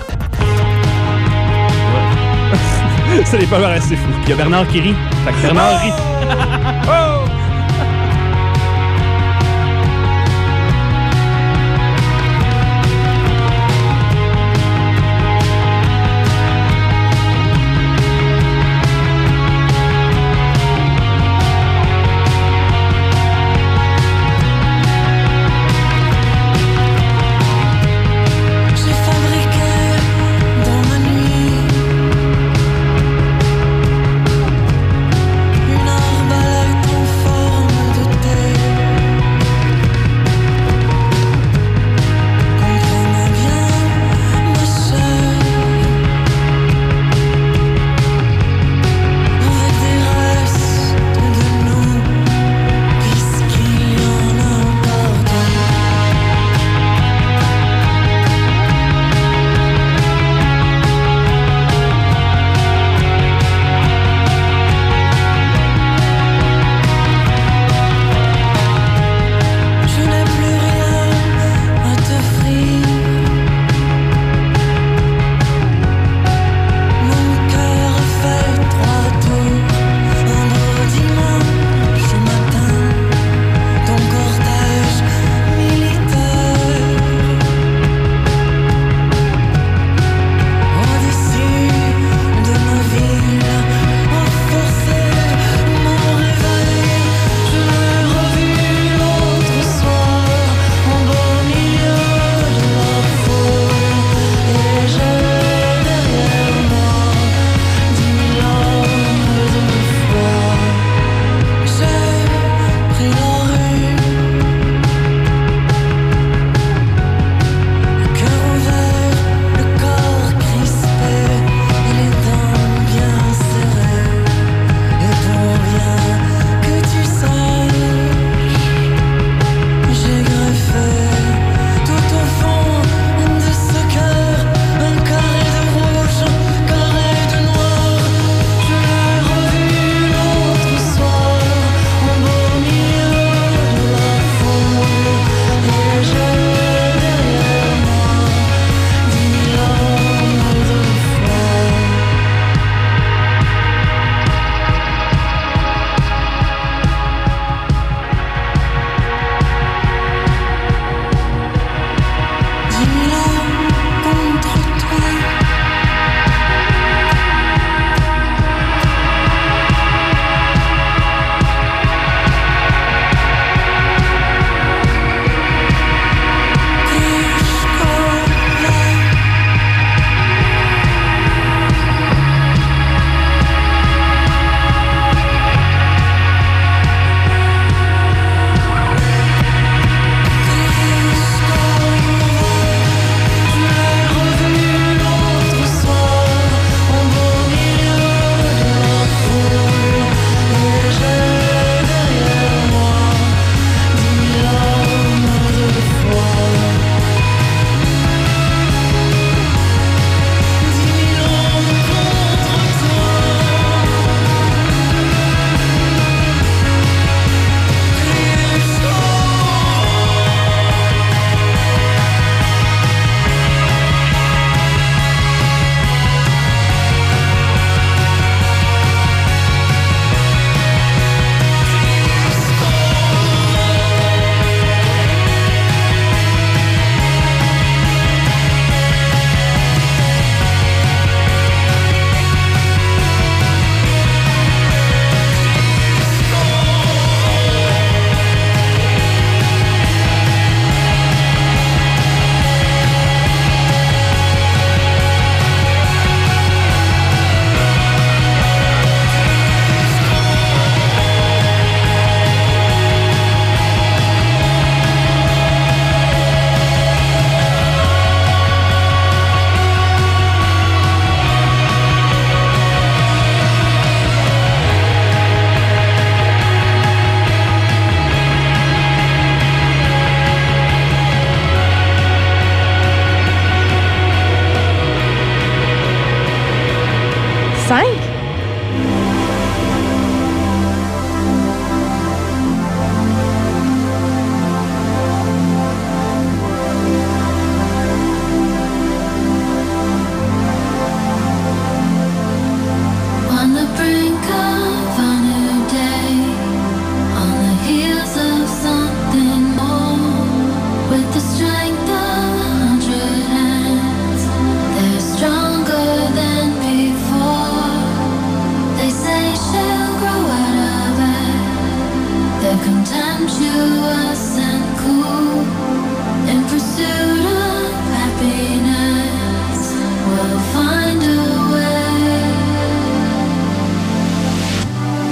C'est les palmarès assez fous. Il y a Bernard qui rit. Fait que Bernard rit. Oh! J'ai fabriqué dans ma nuit une arbalète en forme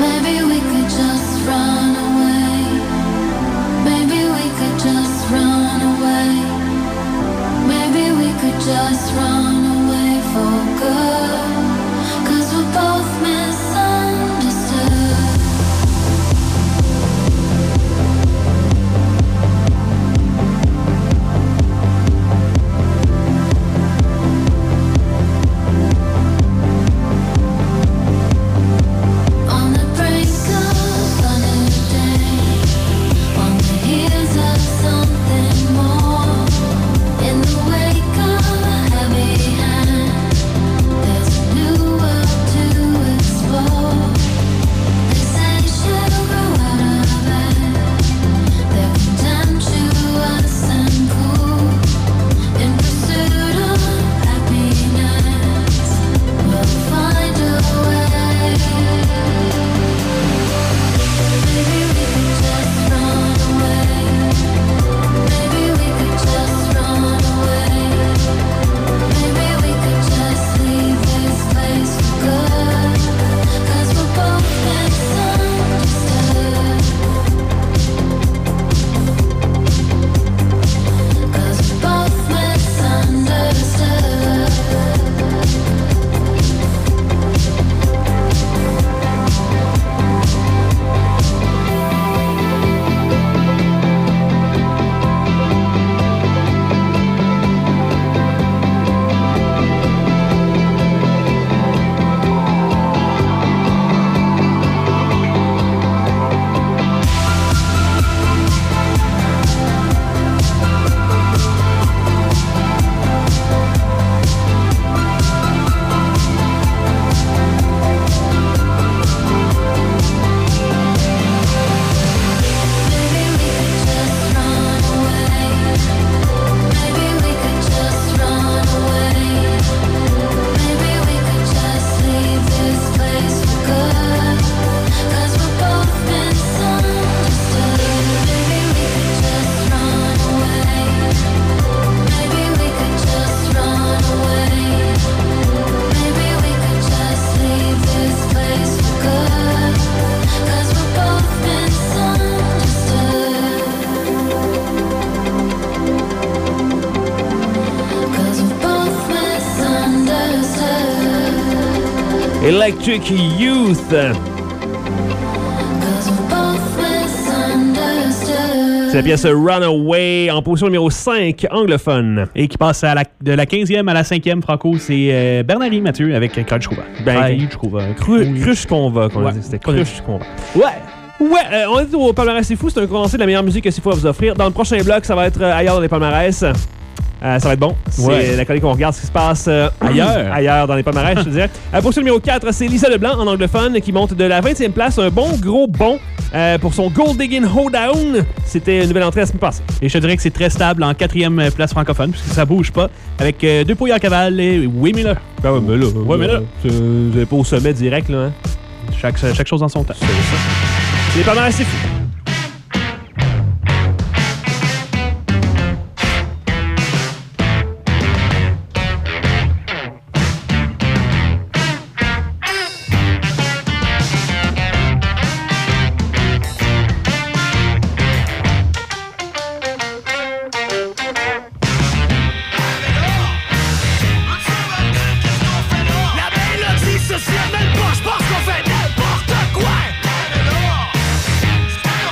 Maybe we could just run away. Maybe we could just run away. Maybe we could just run away for good. 'Cause we're both misunderstood. On the brink of a new day, on the heels of something more, in the wake of a heavy hand, there's a new world to explore. They say she'll grow out of it. They're contemptuous and cool, in pursuit of happiness. We'll find a way. Maybe we could just run away. Maybe we could just run away. Maybe we could just leave this place for good. 'Cause we're both misunderstood. 'Cause we're both misunderstood. Electric Youth. C'est la pièce Runaway en position numéro cinq, anglophone. Et qui passe à la, de la quinzième à la cinquième, Franco, c'est euh, Bernard-Henri Mathieu avec Crush Conva. Ben, Ah, je trouve. euh, Cru- oui. Crush Conva, qu'on a Ouais. dit. C'était Crush Conva. Ouais. Ouais, euh, on est au palmarès C'est Fou. C'est un condensé de la meilleure musique que C'est Fou va vous offrir. Dans le prochain bloc, ça va être euh, ailleurs dans les palmarès. Euh, ça va être bon. C'est Ouais. la chronique où on regarde ce qui se passe euh, Ailleurs. ailleurs dans les palmarès, je te dirais. Euh, position numéro quatre, c'est Lisa Leblanc en anglophone qui monte de la vingtième place. Un bon gros bon euh, pour son Gold Digging Hoedown. C'était une nouvelle entrée la semaine passée. Et je te dirais que c'est très stable en quatrième place francophone, puisque ça bouge pas, avec euh, deux pouilles en cavale et oui, mais là. Ben ouais, mais là. Ouais, mais là. C'est c'est pas au sommet direct, là. Hein? Chaque, chaque chose en son temps. C'est ça. C'est les palmarès C'est Fou. La mélodie se souvient même pas, je pense qu'on fait n'importe quoi.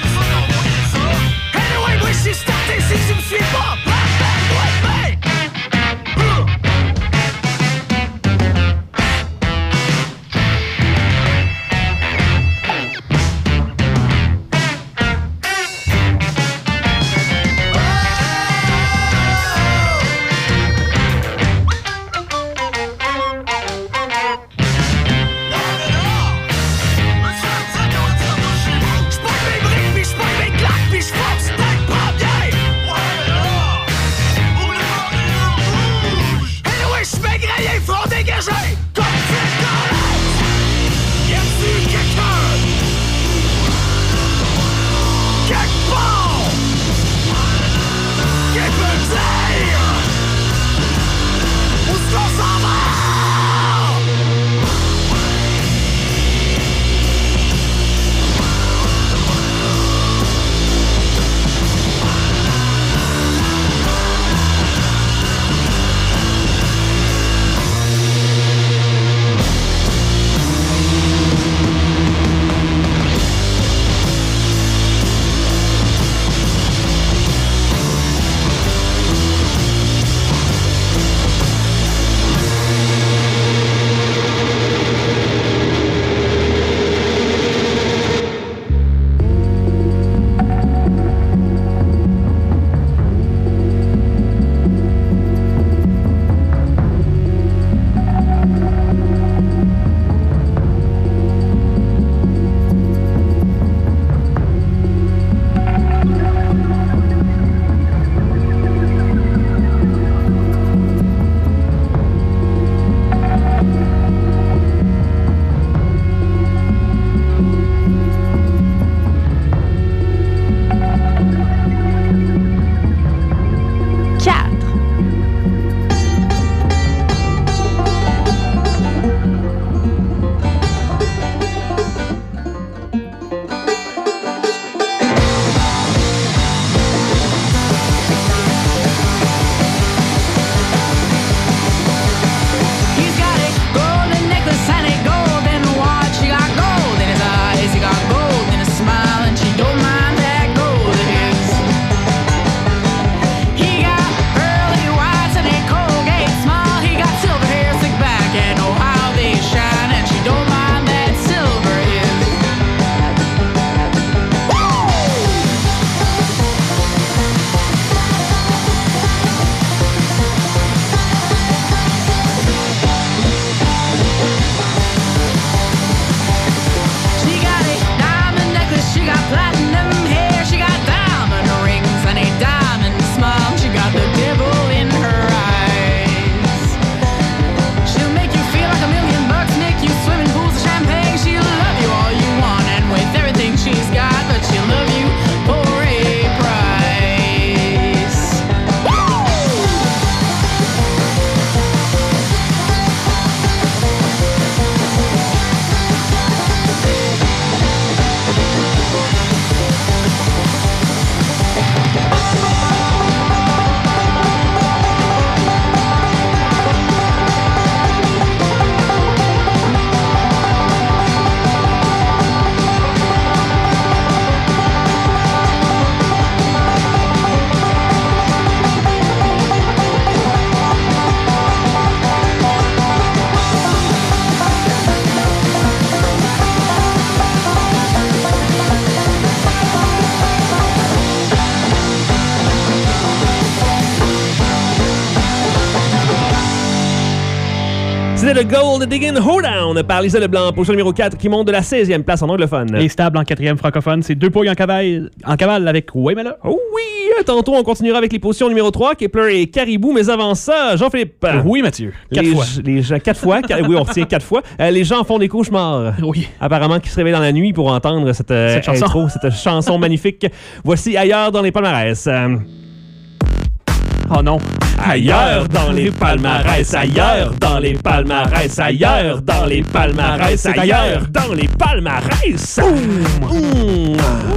C'était le Gold Diggin' Hoedown par Lisa Leblanc, position numéro quatre, qui monte de la seizième place en anglophone. Et stable en quatrième francophone, c'est deux pouilles en cavale, en cavale avec Waymela. Oh oui! Tantôt, on continuera avec les positions numéro trois, Kepler et Caribou, mais avant ça, Jean-Philippe. Oui, Mathieu. Quatre les, fois. Les, quatre fois. Oui, on retient quatre fois. Euh, les gens font des cauchemars. Oui. Apparemment, qui se réveillent dans la nuit pour entendre cette, euh, cette chanson, intro, cette chanson magnifique. Voici Ailleurs dans les palmarès. Euh, Oh non. Ailleurs dans les palmarès, ailleurs dans les palmarès, ailleurs dans les palmarès, ailleurs dans les palmarès. Mmh.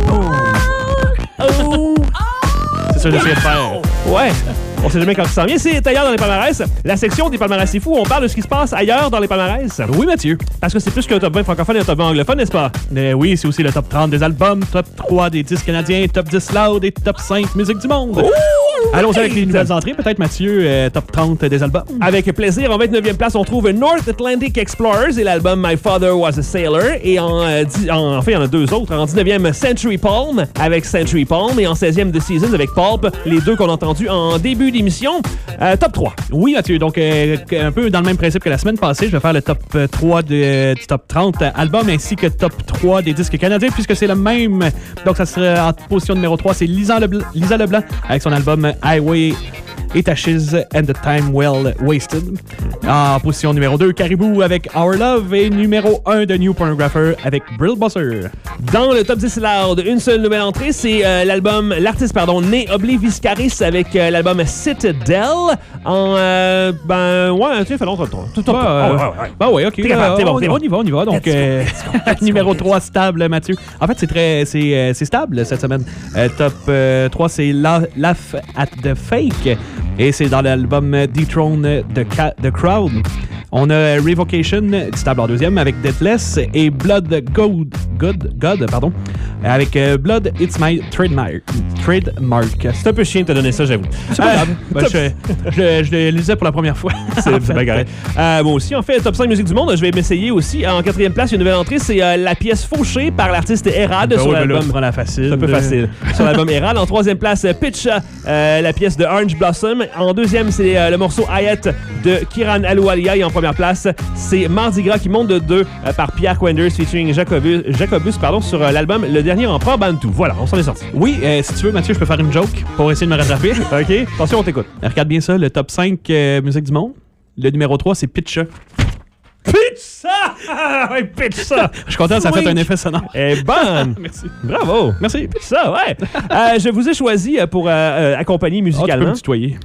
Oh. C'est ça que j'essayais de faire. Ouais. On sait jamais quand ça s'en vient. C'est ailleurs dans les palmarès. La section des palmarès, c'est fou. On parle de ce qui se passe ailleurs dans les palmarès. Oui, Mathieu. Parce que c'est plus qu'un top vingt francophone et un top vingt anglophone, n'est-ce pas? Euh, oui, c'est aussi le top trente des albums, top trois des disques canadiens, top dix loud et top cinq musique du monde. Oh! Allons avec les nouvelles entrées. Peut-être, Mathieu, euh, top trente des albums. Avec plaisir. En vingt-neuvième place, on trouve North Atlantic Explorers et l'album My Father Was a Sailor. Et en, euh, dix, en, en fait, il y en a deux autres. En dix-neuvième, Century Palm avec Century Palm. Et en seizième, The Seasons avec Pulp. Les deux qu'on a entendus en début d'émission. Euh, top trois. Oui, Mathieu. Donc, euh, un peu dans le même principe que la semaine passée, je vais faire le top trois de, du top trente albums ainsi que top trois des disques canadiens puisque c'est le même. Donc, ça serait en position numéro trois, c'est Lisa Leblanc, Lisa Leblanc avec son album Highway et Ashes and the Time Well Wasted. En position numéro deux, Caribou avec Our Love et numéro un de New Pornographer avec Brill Bosser. Dans le top dix loud, une seule nouvelle entrée, c'est euh, l'album, l'artiste, pardon, Né Obliviscaris avec euh, l'album Citadel en, euh, ben, ouais, tu sais, fait longtemps. Tout top. Bah, Oh, ouais, ouais. bah ouais, ok. T'es capable, t'es bon, on, t'es on bon. y va, on y va. Donc, Let's go, euh, let's go, let's go, numéro let's go. trois, stable, Mathieu. En fait, c'est très, c'est, euh, c'est stable cette semaine. Euh, top euh, trois, c'est La- Laugh at the Fake. Et c'est dans l'album Dethrone the, Ca- the Crowd. On a Revocation, stable en deuxième, avec Deathless, et Blood God, God, God pardon, avec euh, Blood It's My Trademark. Trademark. C'est un peu chiant de te donner ça, j'avoue. C'est pas grave. Ben, top- je, je, je le lisais pour la première fois. C'est c'est bien correct. Euh, moi aussi, en fait, top cinq musique du monde, je vais m'essayer aussi. En quatrième place, il y a une nouvelle entrée, c'est euh, la pièce Fauchée par l'artiste Erad Ben sur oui, ben là, l'album. tu prends la facile. C'est un peu facile. Sur l'album Erad. En troisième place, Pitch, euh, la pièce de Orange Blossom. En deuxième, c'est euh, le morceau Hayat de Kiran Aloualia. Et en première place, c'est Mardi Gras qui monte de deux euh, par Pierre Quenders featuring Jacobus, Jacobus pardon, sur euh, l'album Le Dernier Empereur Bantou. Voilà, on s'en est sorti. Oui, euh, si tu veux, Mathieu, je peux faire une joke pour essayer de me rattraper. OK, attention, on t'écoute. Regarde bien ça, le top cinq euh, musique du monde. Le numéro trois, c'est Pitcha. Pitch ça! Ouais, pitch ça! Je suis content, ça a fait Freak. un effet sonore. Eh bonne! Merci. Bravo! Merci. Pitch ça, ouais! Euh, je vous ai choisi euh, pour euh, euh, accompagner Ah, tu peux musicalement. me tutoyer.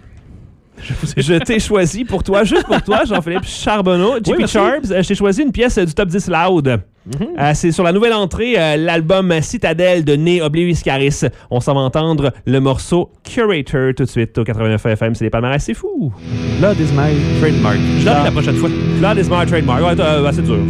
Je t'ai choisi pour toi, juste pour toi, Jean-Philippe Charbonneau, J P merci. Charbs. Euh, je t'ai choisi une pièce euh, du top dix loud. Euh, c'est sur la nouvelle entrée, euh, l'album Citadel de Né Obliviscaris. On s'en va entendre le morceau Curator tout de suite au quatre-vingt-neuf F M. C'est les palmarès, c'est fou. Blood is my trademark. Je l'ai la prochaine fois. Blood is my trademark. Ouais, euh, bah, c'est dur.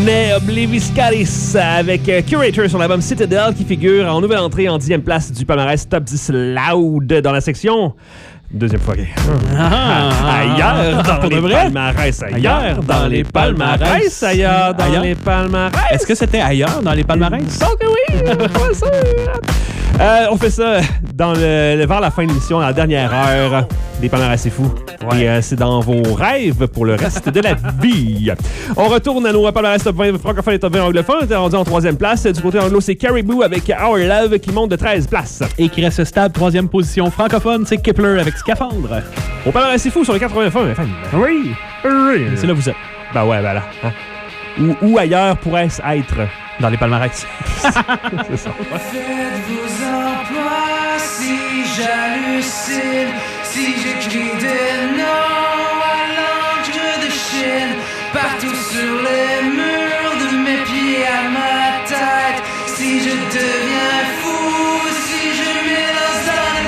René Obliviscaris avec euh, Curator sur l'album Citadel qui figure en nouvelle entrée en dixième place du palmarès Top dix Loud dans la section. Deuxième fois. Ah, ailleurs dans pour de les vrai? palmarès. Ailleurs dans les palmarès. Ailleurs dans Ailleurs? les palmarès. Est-ce que c'était ailleurs dans les palmarès? Oh que oui! Pas sûr. Euh, on fait ça dans le, le- vers la fin de l'émission, dans la dernière heure des palmarès c'est fou. Et euh, c'est dans vos rêves pour le reste de la vie. On retourne à nos palmarès top vingt francophones et top vingt anglophones. On est rendu en troisième place. Du côté anglo, c'est Caribou avec Our Love qui monte de treize places. Et qui reste stable, troisième position francophone, c'est Kepler avec Scaphandre. Au palmarès c'est fou sur les quatre-vingt-un. Oui. Oui. C'est là où vous êtes. Ben ouais, ben là. Hein. Où, où ailleurs pourrait-ce être? Dans les palmarès. C'est ça. Faites-vous-en pas si j'hallucine, si j'écris des noms à l'encre de Chine, partout sur les murs de mes pieds à ma tête, si je deviens fou, si je mets dans un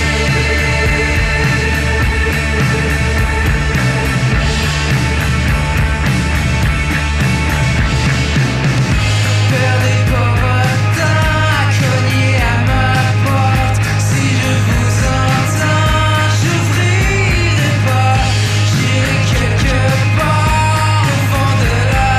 perdez pas votre temps à cogner à ma porte. Si je vous entends, j'ouvrirai pas. J'irai quelque part au fond de la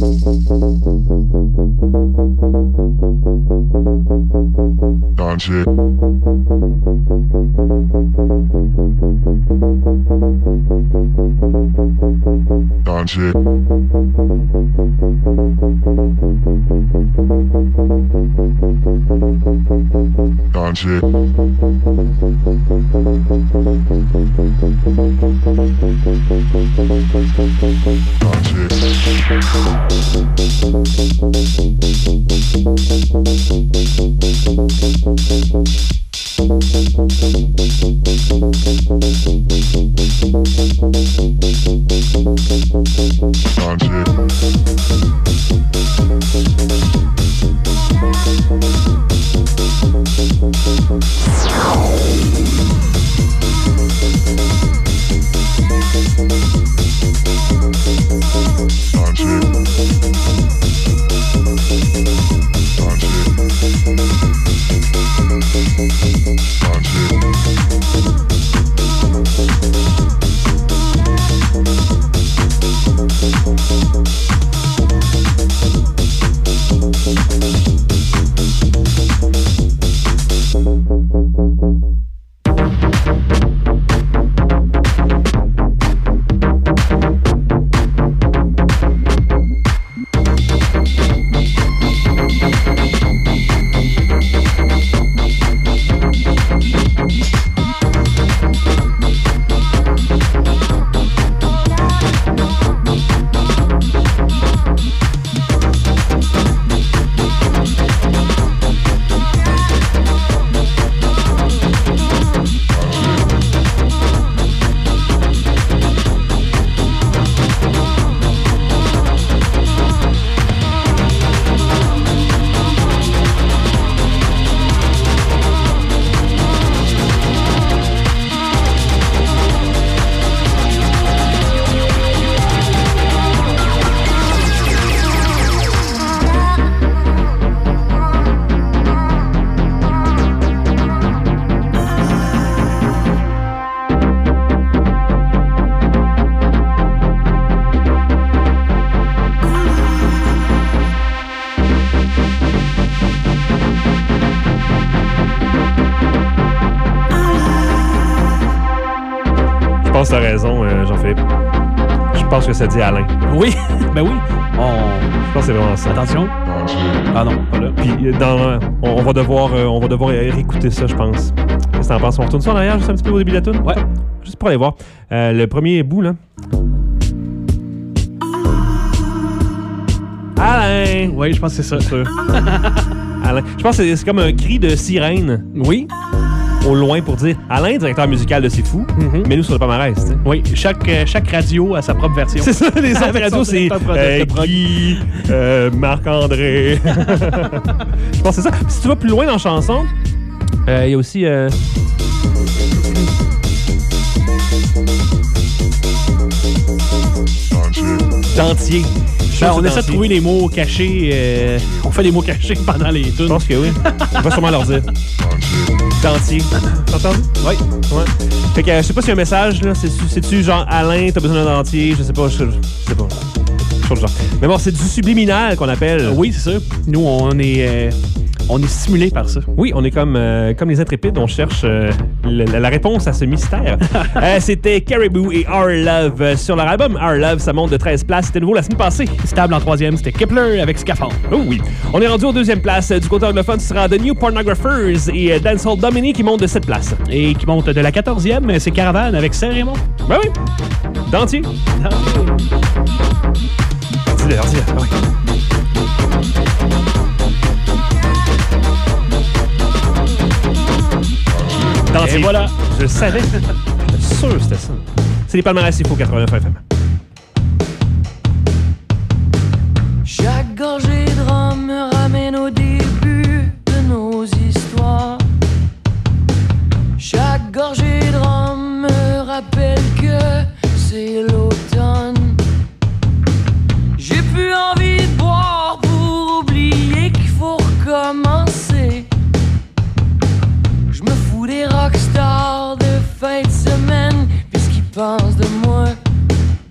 Danger. Danger. Danger. Je pense que t'as raison, euh, Jean-Philippe. Je pense que ça dit Alain. Oui, ben oui. On... Je pense que c'est vraiment ça. Attention. Ah non, pas là. Puis euh, dans, on, on va devoir, euh, on va devoir réécouter ça, je pense. Qu'est-ce que t'en penses? On retourne ça en arrière juste un petit peu au début de la tune? Ouais. Juste pour aller voir. Euh, le premier bout, là. Alain! Oui, je pense que c'est ça. sûr. Alain. Je pense que c'est, c'est comme un cri de sirène. Oui. Au loin pour dire Alain, directeur musical de C'est Fou, mm-hmm. mais nous sur le palmarès. T'sais. Oui, chaque, euh, chaque radio a sa propre version. C'est ça, les autres radios, c'est euh, Guy, euh, Marc-André. Je pense que c'est ça. Puis si tu vas plus loin dans la chanson, il euh, y a aussi... Euh... Dentier. Ben, on essaie de trouver les mots cachés. Euh, on fait les mots cachés pendant les tunes. Je pense que oui. On va sûrement leur dire. Dentier. T'entends? Oui. Ouais. Fait que euh, je sais pas s'il y a un message, là. C'est, c'est-tu genre Alain, t'as besoin d'un dentier? Je sais pas. Je, je sais pas. Chose genre. Mais bon, c'est du subliminal qu'on appelle. Euh, oui, c'est ça. Nous, on est. Euh, On est stimulé par ça. Oui, on est comme, euh, comme les intrépides, on cherche euh, la, la réponse à ce mystère. euh, c'était Caribou et Our Love euh, sur leur album. Our Love, ça monte de treize places. C'était nouveau la semaine passée. Stable en troisième, c'était Kepler avec Scaphandre. Oh oui. On est rendu en deuxième place. Du côté anglophone, ce sera The New Pornographers et euh, Dancehall Dominic qui monte de sept places. Et qui monte de la quatorzième, c'est Caravane avec Saint-Raymond. Ben oui. Dentier. Dis-le, dis-le. Ah oui. Dentier. Et voilà. Je le savais. J'étais sûr que c'était ça. C'est les palmarès C'est Fou quatre-vingt-neuf F M. Chaque gorgée de rhum me ramène au début de nos histoires. Chaque gorgée de rhum me rappelle que c'est l'automne. J'ai plus envie de boire pour oublier qu'il faut recommencer. Je me fous des rockstars de fin de semaine, puisqu'ils pensent de moi.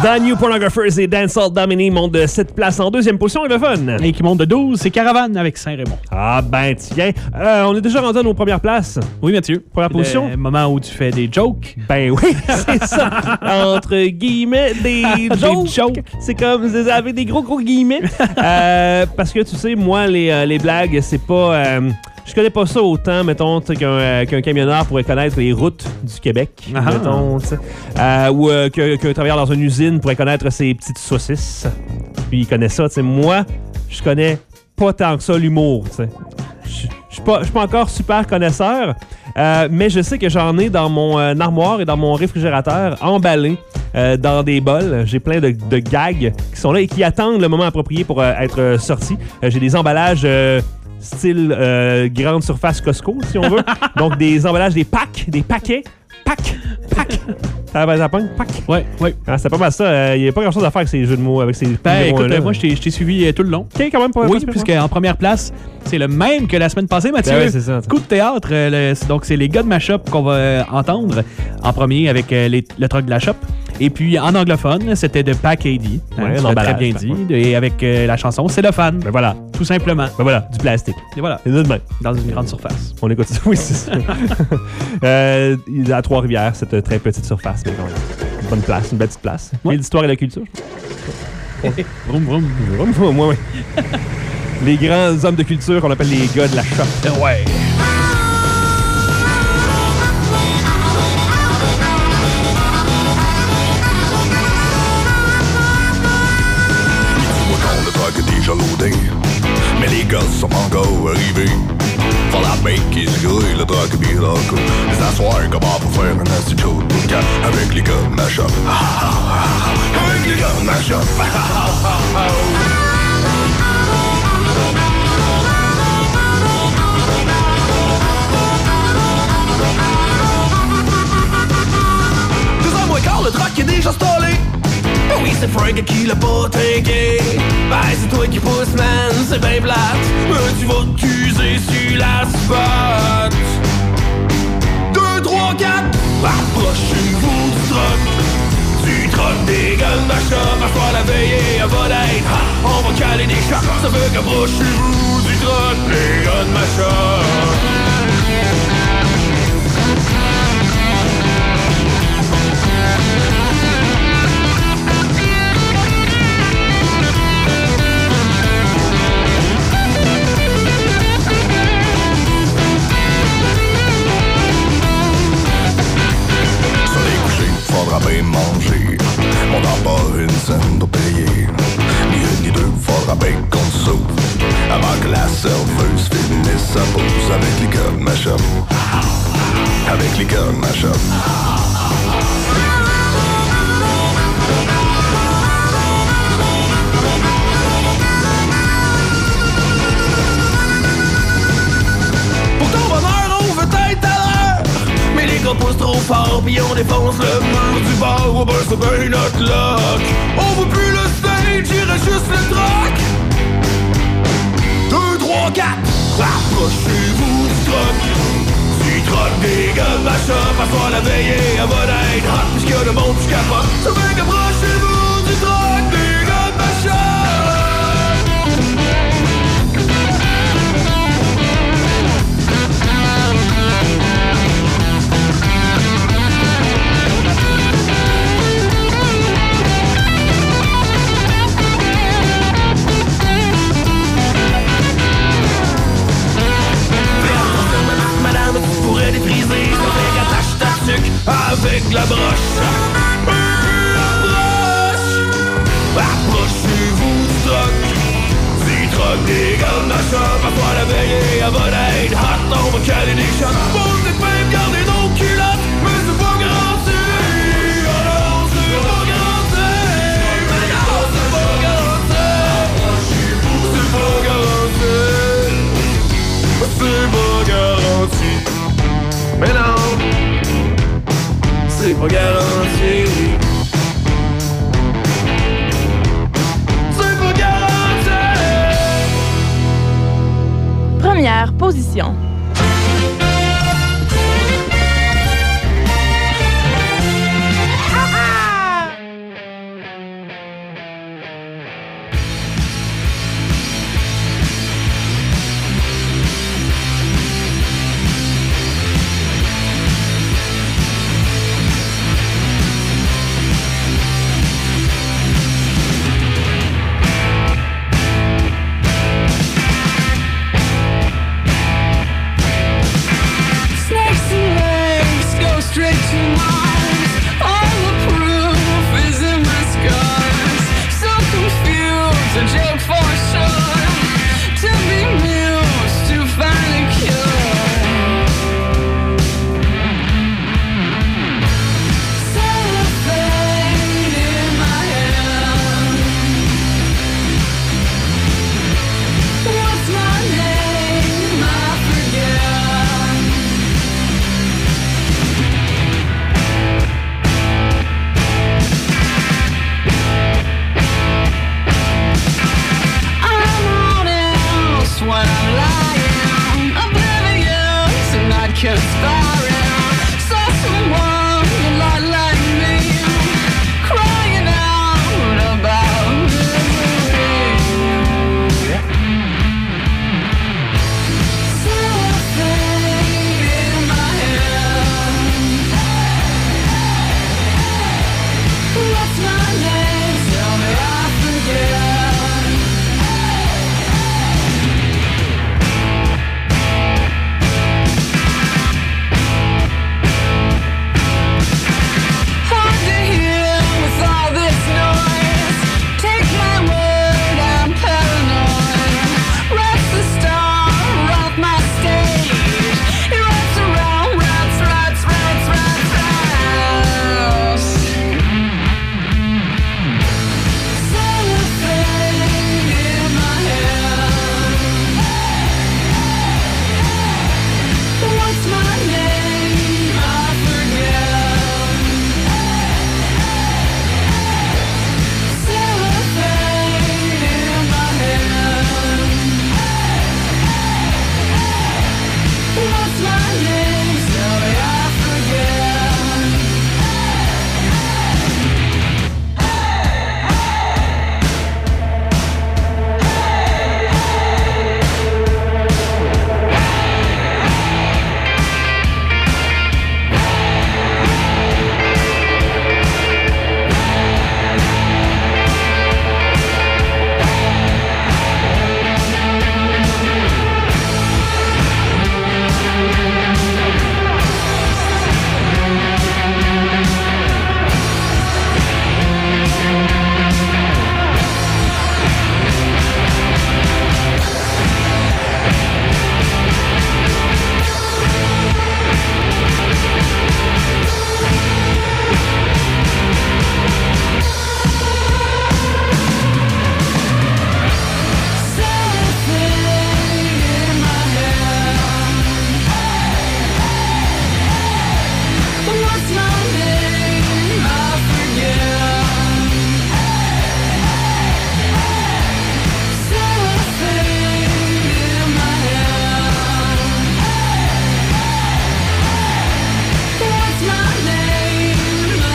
The New Pornographers et Dancehall Domini montent de sept places en deuxième position et le fun. Et qui monte de douze, c'est Caravane avec Saint-Raymond. Ah ben tiens, euh, on est déjà rendu à nos premières places. Oui, Mathieu. Première position. Le moment où tu fais des jokes. Ben oui, c'est ça. Entre guillemets, des jokes. Des jokes. C'est comme, vous avez des gros gros guillemets. euh, parce que tu sais, moi, les, euh, les blagues, c'est pas... Euh, je connais pas ça autant, mettons, qu'un euh, qu'un camionneur pourrait connaître les routes du Québec, Ah. mettons, tu sais. Euh, ou euh, que- qu'un travailleur dans une usine pourrait connaître ses petites saucisses. Puis il connaît ça, tu sais. Moi, je connais pas tant que ça l'humour, tu sais. Je je suis pas, je suis pas encore super connaisseur, euh, mais je sais que j'en ai dans mon euh, armoire et dans mon réfrigérateur emballé euh, dans des bols. J'ai plein de, de gags qui sont là et qui attendent le moment approprié pour euh, être euh, sortis. Euh, J'ai des emballages euh, style euh, grande surface Costco, si on veut. Donc des emballages, des packs, des paquets. Pack, pack. Ça va, ça pogne, pack. Ouais, ouais. Ah, c'est pas mal ça. Il n'y a pas grand-chose à faire avec ces jeux de mots, avec ces Ben, écoute, mots-là. euh, moi, je t'ai je t'ai suivi euh, tout le long. OK, quand même, pas Oui, pas- puisque en première place, c'est le même que la semaine passée, Mathieu. Ben ouais, c'est ça. Coup de théâtre. euh, le- c'est- donc, c'est les gars de ma shop qu'on va euh, entendre en premier avec euh, les- le truc de la shop. Et puis, en anglophone, c'était de Pack A D. Ouais, tu l'as très l'emballage, bien dit. Et avec euh, la chanson, c'est le fan. Ben voilà. Tout simplement. Ben voilà, du plastique. Et voilà. C'est de même. Dans une grande surface. On écoute ça. Oui, c'est ça. euh, il est à Trois-Rivières, cette très petite surface, mais quand même. Une bonne place, une belle petite place. Ouais. Et l'histoire et la culture. Vroom, vroom. Vroom, vroom, ouais, ouais. Les grands hommes de culture, on appelle les gars de la shop. Ouais. Dis-moi quand le truck est déjà loadé, mais les gars sont encore arrivés. Faut la bake qui se grouille, le truck est bien là. Les asseoirs, comment pour faire un assez chaud podcast avec les gars de ma shop. Avec les gars de ma shop. Deux ans moins quart, le truck est déjà stallé. Ben oui, c'est Frank qui l'a pas trinqué. Ben c'est toi qui pousse, man, c'est ben plate. Mais tu vas t'user sur l'asphalte. Deux, trois, quatre, approchez-vous du truck. Du truck des gars de ma shop. À soir la veillée, elle va d'être hot. On va caler des chocs. Ça veut qu'approchez-vous du truck, les gars de ma shop. Soleil couché, faudra bien manger. On n'a pas une scène de payer. Ni une ni deux, faudra bien qu'on se sauve. Avant que la serveuse finisse sa pause avec les gars de ma shop. Avec les gars de ma shop. Pour ton bonheur, on veut être à l'heure. Mais les gars poussent trop fort, pis on défonce le mur du bar. Oh ben c'est ben notre luck. On veut plus le stage, il reste juste le truck. Deux, trois, quatre, approchez-vous du truck. Du truck des gars de ma shop. À soir la veillée, elle va d'être hot. Puisqu'il y a le monde du capote. Ça fait qu'approchez-vous du truck des gars de ma shop. Madame, tu pourrais défriser. Ça fait qu'attache ta tuque avec la broche. La broche. Approchez-vous du truck. Du truck des gars de ma shop. À soir la veillée, elle va d'être hot. On va caler des shots. Faut peut-être même garder nos culottes. Mais c'est pas garanti. Oh non, c'est pas garanti. Mais non, c'est pas garanti. C'est pas garanti. C'est pas garanti. Mais non, c'est pas garanti. C'est pas garanti. Première position. conspiring. Saw someone a lot like me, crying out about misery. Cellophane in my hand. What's my name? Tell me I forget. Hard to hear with all this noise. Take my word, I'm paranoid. Wraps the star off my stage. It wraps around, wraps, wraps, wraps, wraps, wraps. Cellophane in my hand. What's my name? I forget. Cellophane in my hand. What's my name? Tell me I forget. What's my name? I forget. Cellophane in my hand. What's my name? I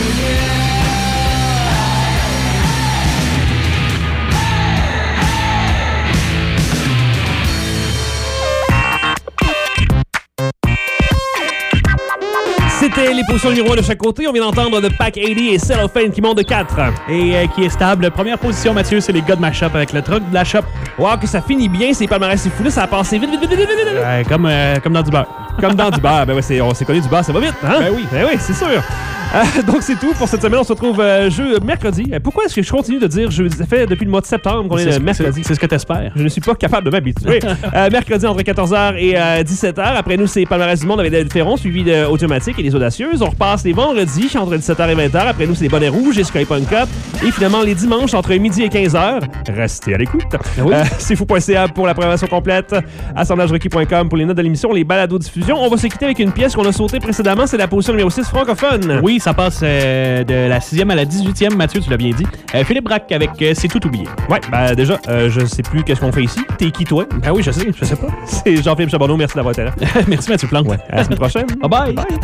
C'était les positions numéro un de chaque côté. On vient d'entendre The Pack eighty et Cellophane qui montent de quatre. Et euh, qui est stable. Première position, Mathieu, c'est les gars de ma shop avec le truc de la shop. Wow, que ça finit bien, c'est palmarès, c'est fou là, ça a passé vite, vite, vite, vite, vite, vite. Ouais, comme, euh, comme dans du beurre. Comme dans du beurre. Ben ouais, c'est- on s'est connu du beurre, ça va vite, hein? Ben oui. Ben oui, c'est sûr. Euh, donc c'est tout pour cette semaine. On se retrouve euh, jeu mercredi. Euh, Pourquoi est-ce que je continue de dire jeudi? Ça fait depuis le mois de septembre qu'on est, C'est le mercredi. c'est- c'est ce que t'espères. Je ne suis pas capable de m'habituer. euh, mercredi entre quatorze heures et euh, dix-sept heures. Après nous, c'est Palmarès du Monde avec David Ferron, suivi de Automatique et les Audacieuses. On repasse les vendredis entre dix-sept heures et vingt heures. Après nous, c'est les Bonnets Rouges et Sky Punk Up. Et finalement, les dimanches entre midi et quinze heures. Restez à l'écoute. Oui. Euh, c'est fou point c a pour la programmation complète. assemblage requis point com pour les notes de l'émission, les balados-diffusions. On va se quitter avec une pièce qu'on a sautée précédemment. C'est la position numéro six francophone. Oui, ça passe euh, de la sixième à la dix-huitième, Mathieu, tu l'as bien dit. Euh, Philippe Braque avec euh, C'est tout oublié. Ouais, ben déjà, euh, je sais plus qu'est-ce qu'on fait ici. T'es qui, toi? Ben oui, je sais, je sais pas. C'est Jean-Philippe Charbonneau. Merci d'avoir été là. Merci, Mathieu Plante. Ouais. À la semaine prochaine. Bye bye.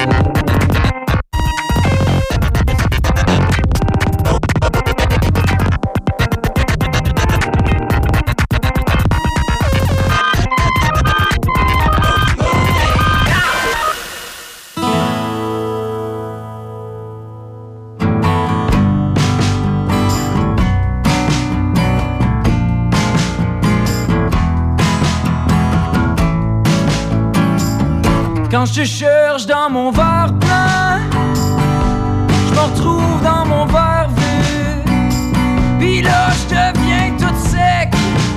Quand je te cherche dans mon verre plein, je me retrouve dans mon verre vide. Puis là je deviens toute sec,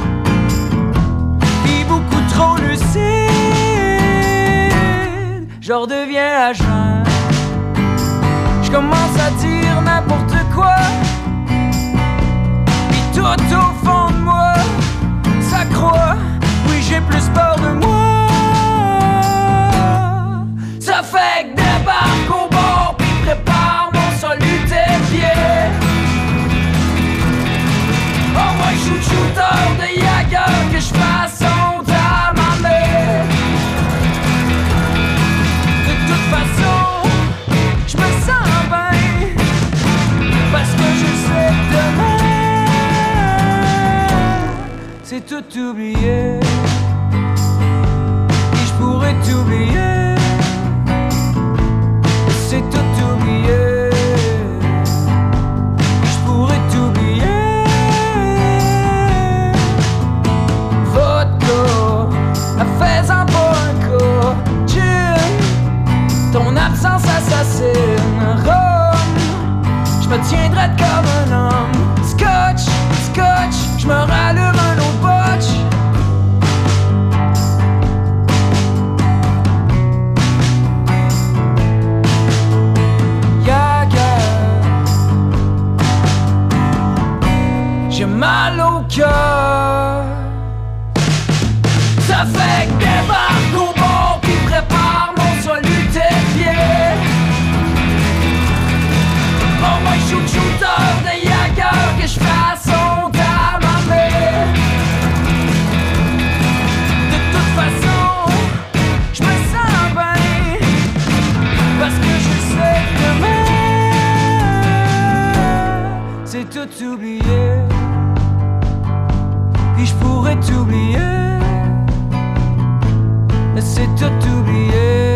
puis beaucoup trop lucide. Je redeviens à jeun, je commence à dire n'importe quoi. Puis tout au fond de moi, ça croit, oui j'ai plus peur de moi. Ça fait que débarque au bord puis prépare mon solitaire pied. Oh moi shoot shooter de Jagger que je fasse honte à ma mère. c'est tout oublier. Et je pourrais t'oublier, c'est tout oublier. Je pourrais t'oublier. Vodka, fais-en pas un cas. Gin, ton absence assassine. Rhum, je me tiendrai comme un homme. Scotch, scotch, je me rallume un autre botch. Yaga, j'ai mal au cœur. Ça fait que débarque au bord pis prépare mon salut tes pieds. Oh my shoot shooter de Yaga que je fasse son à ma mère. De toute façon, je me sens bien parce que je sais que demain c'est tout oublié. Puis je pourrais t'oublier, mais c'est tout oublié.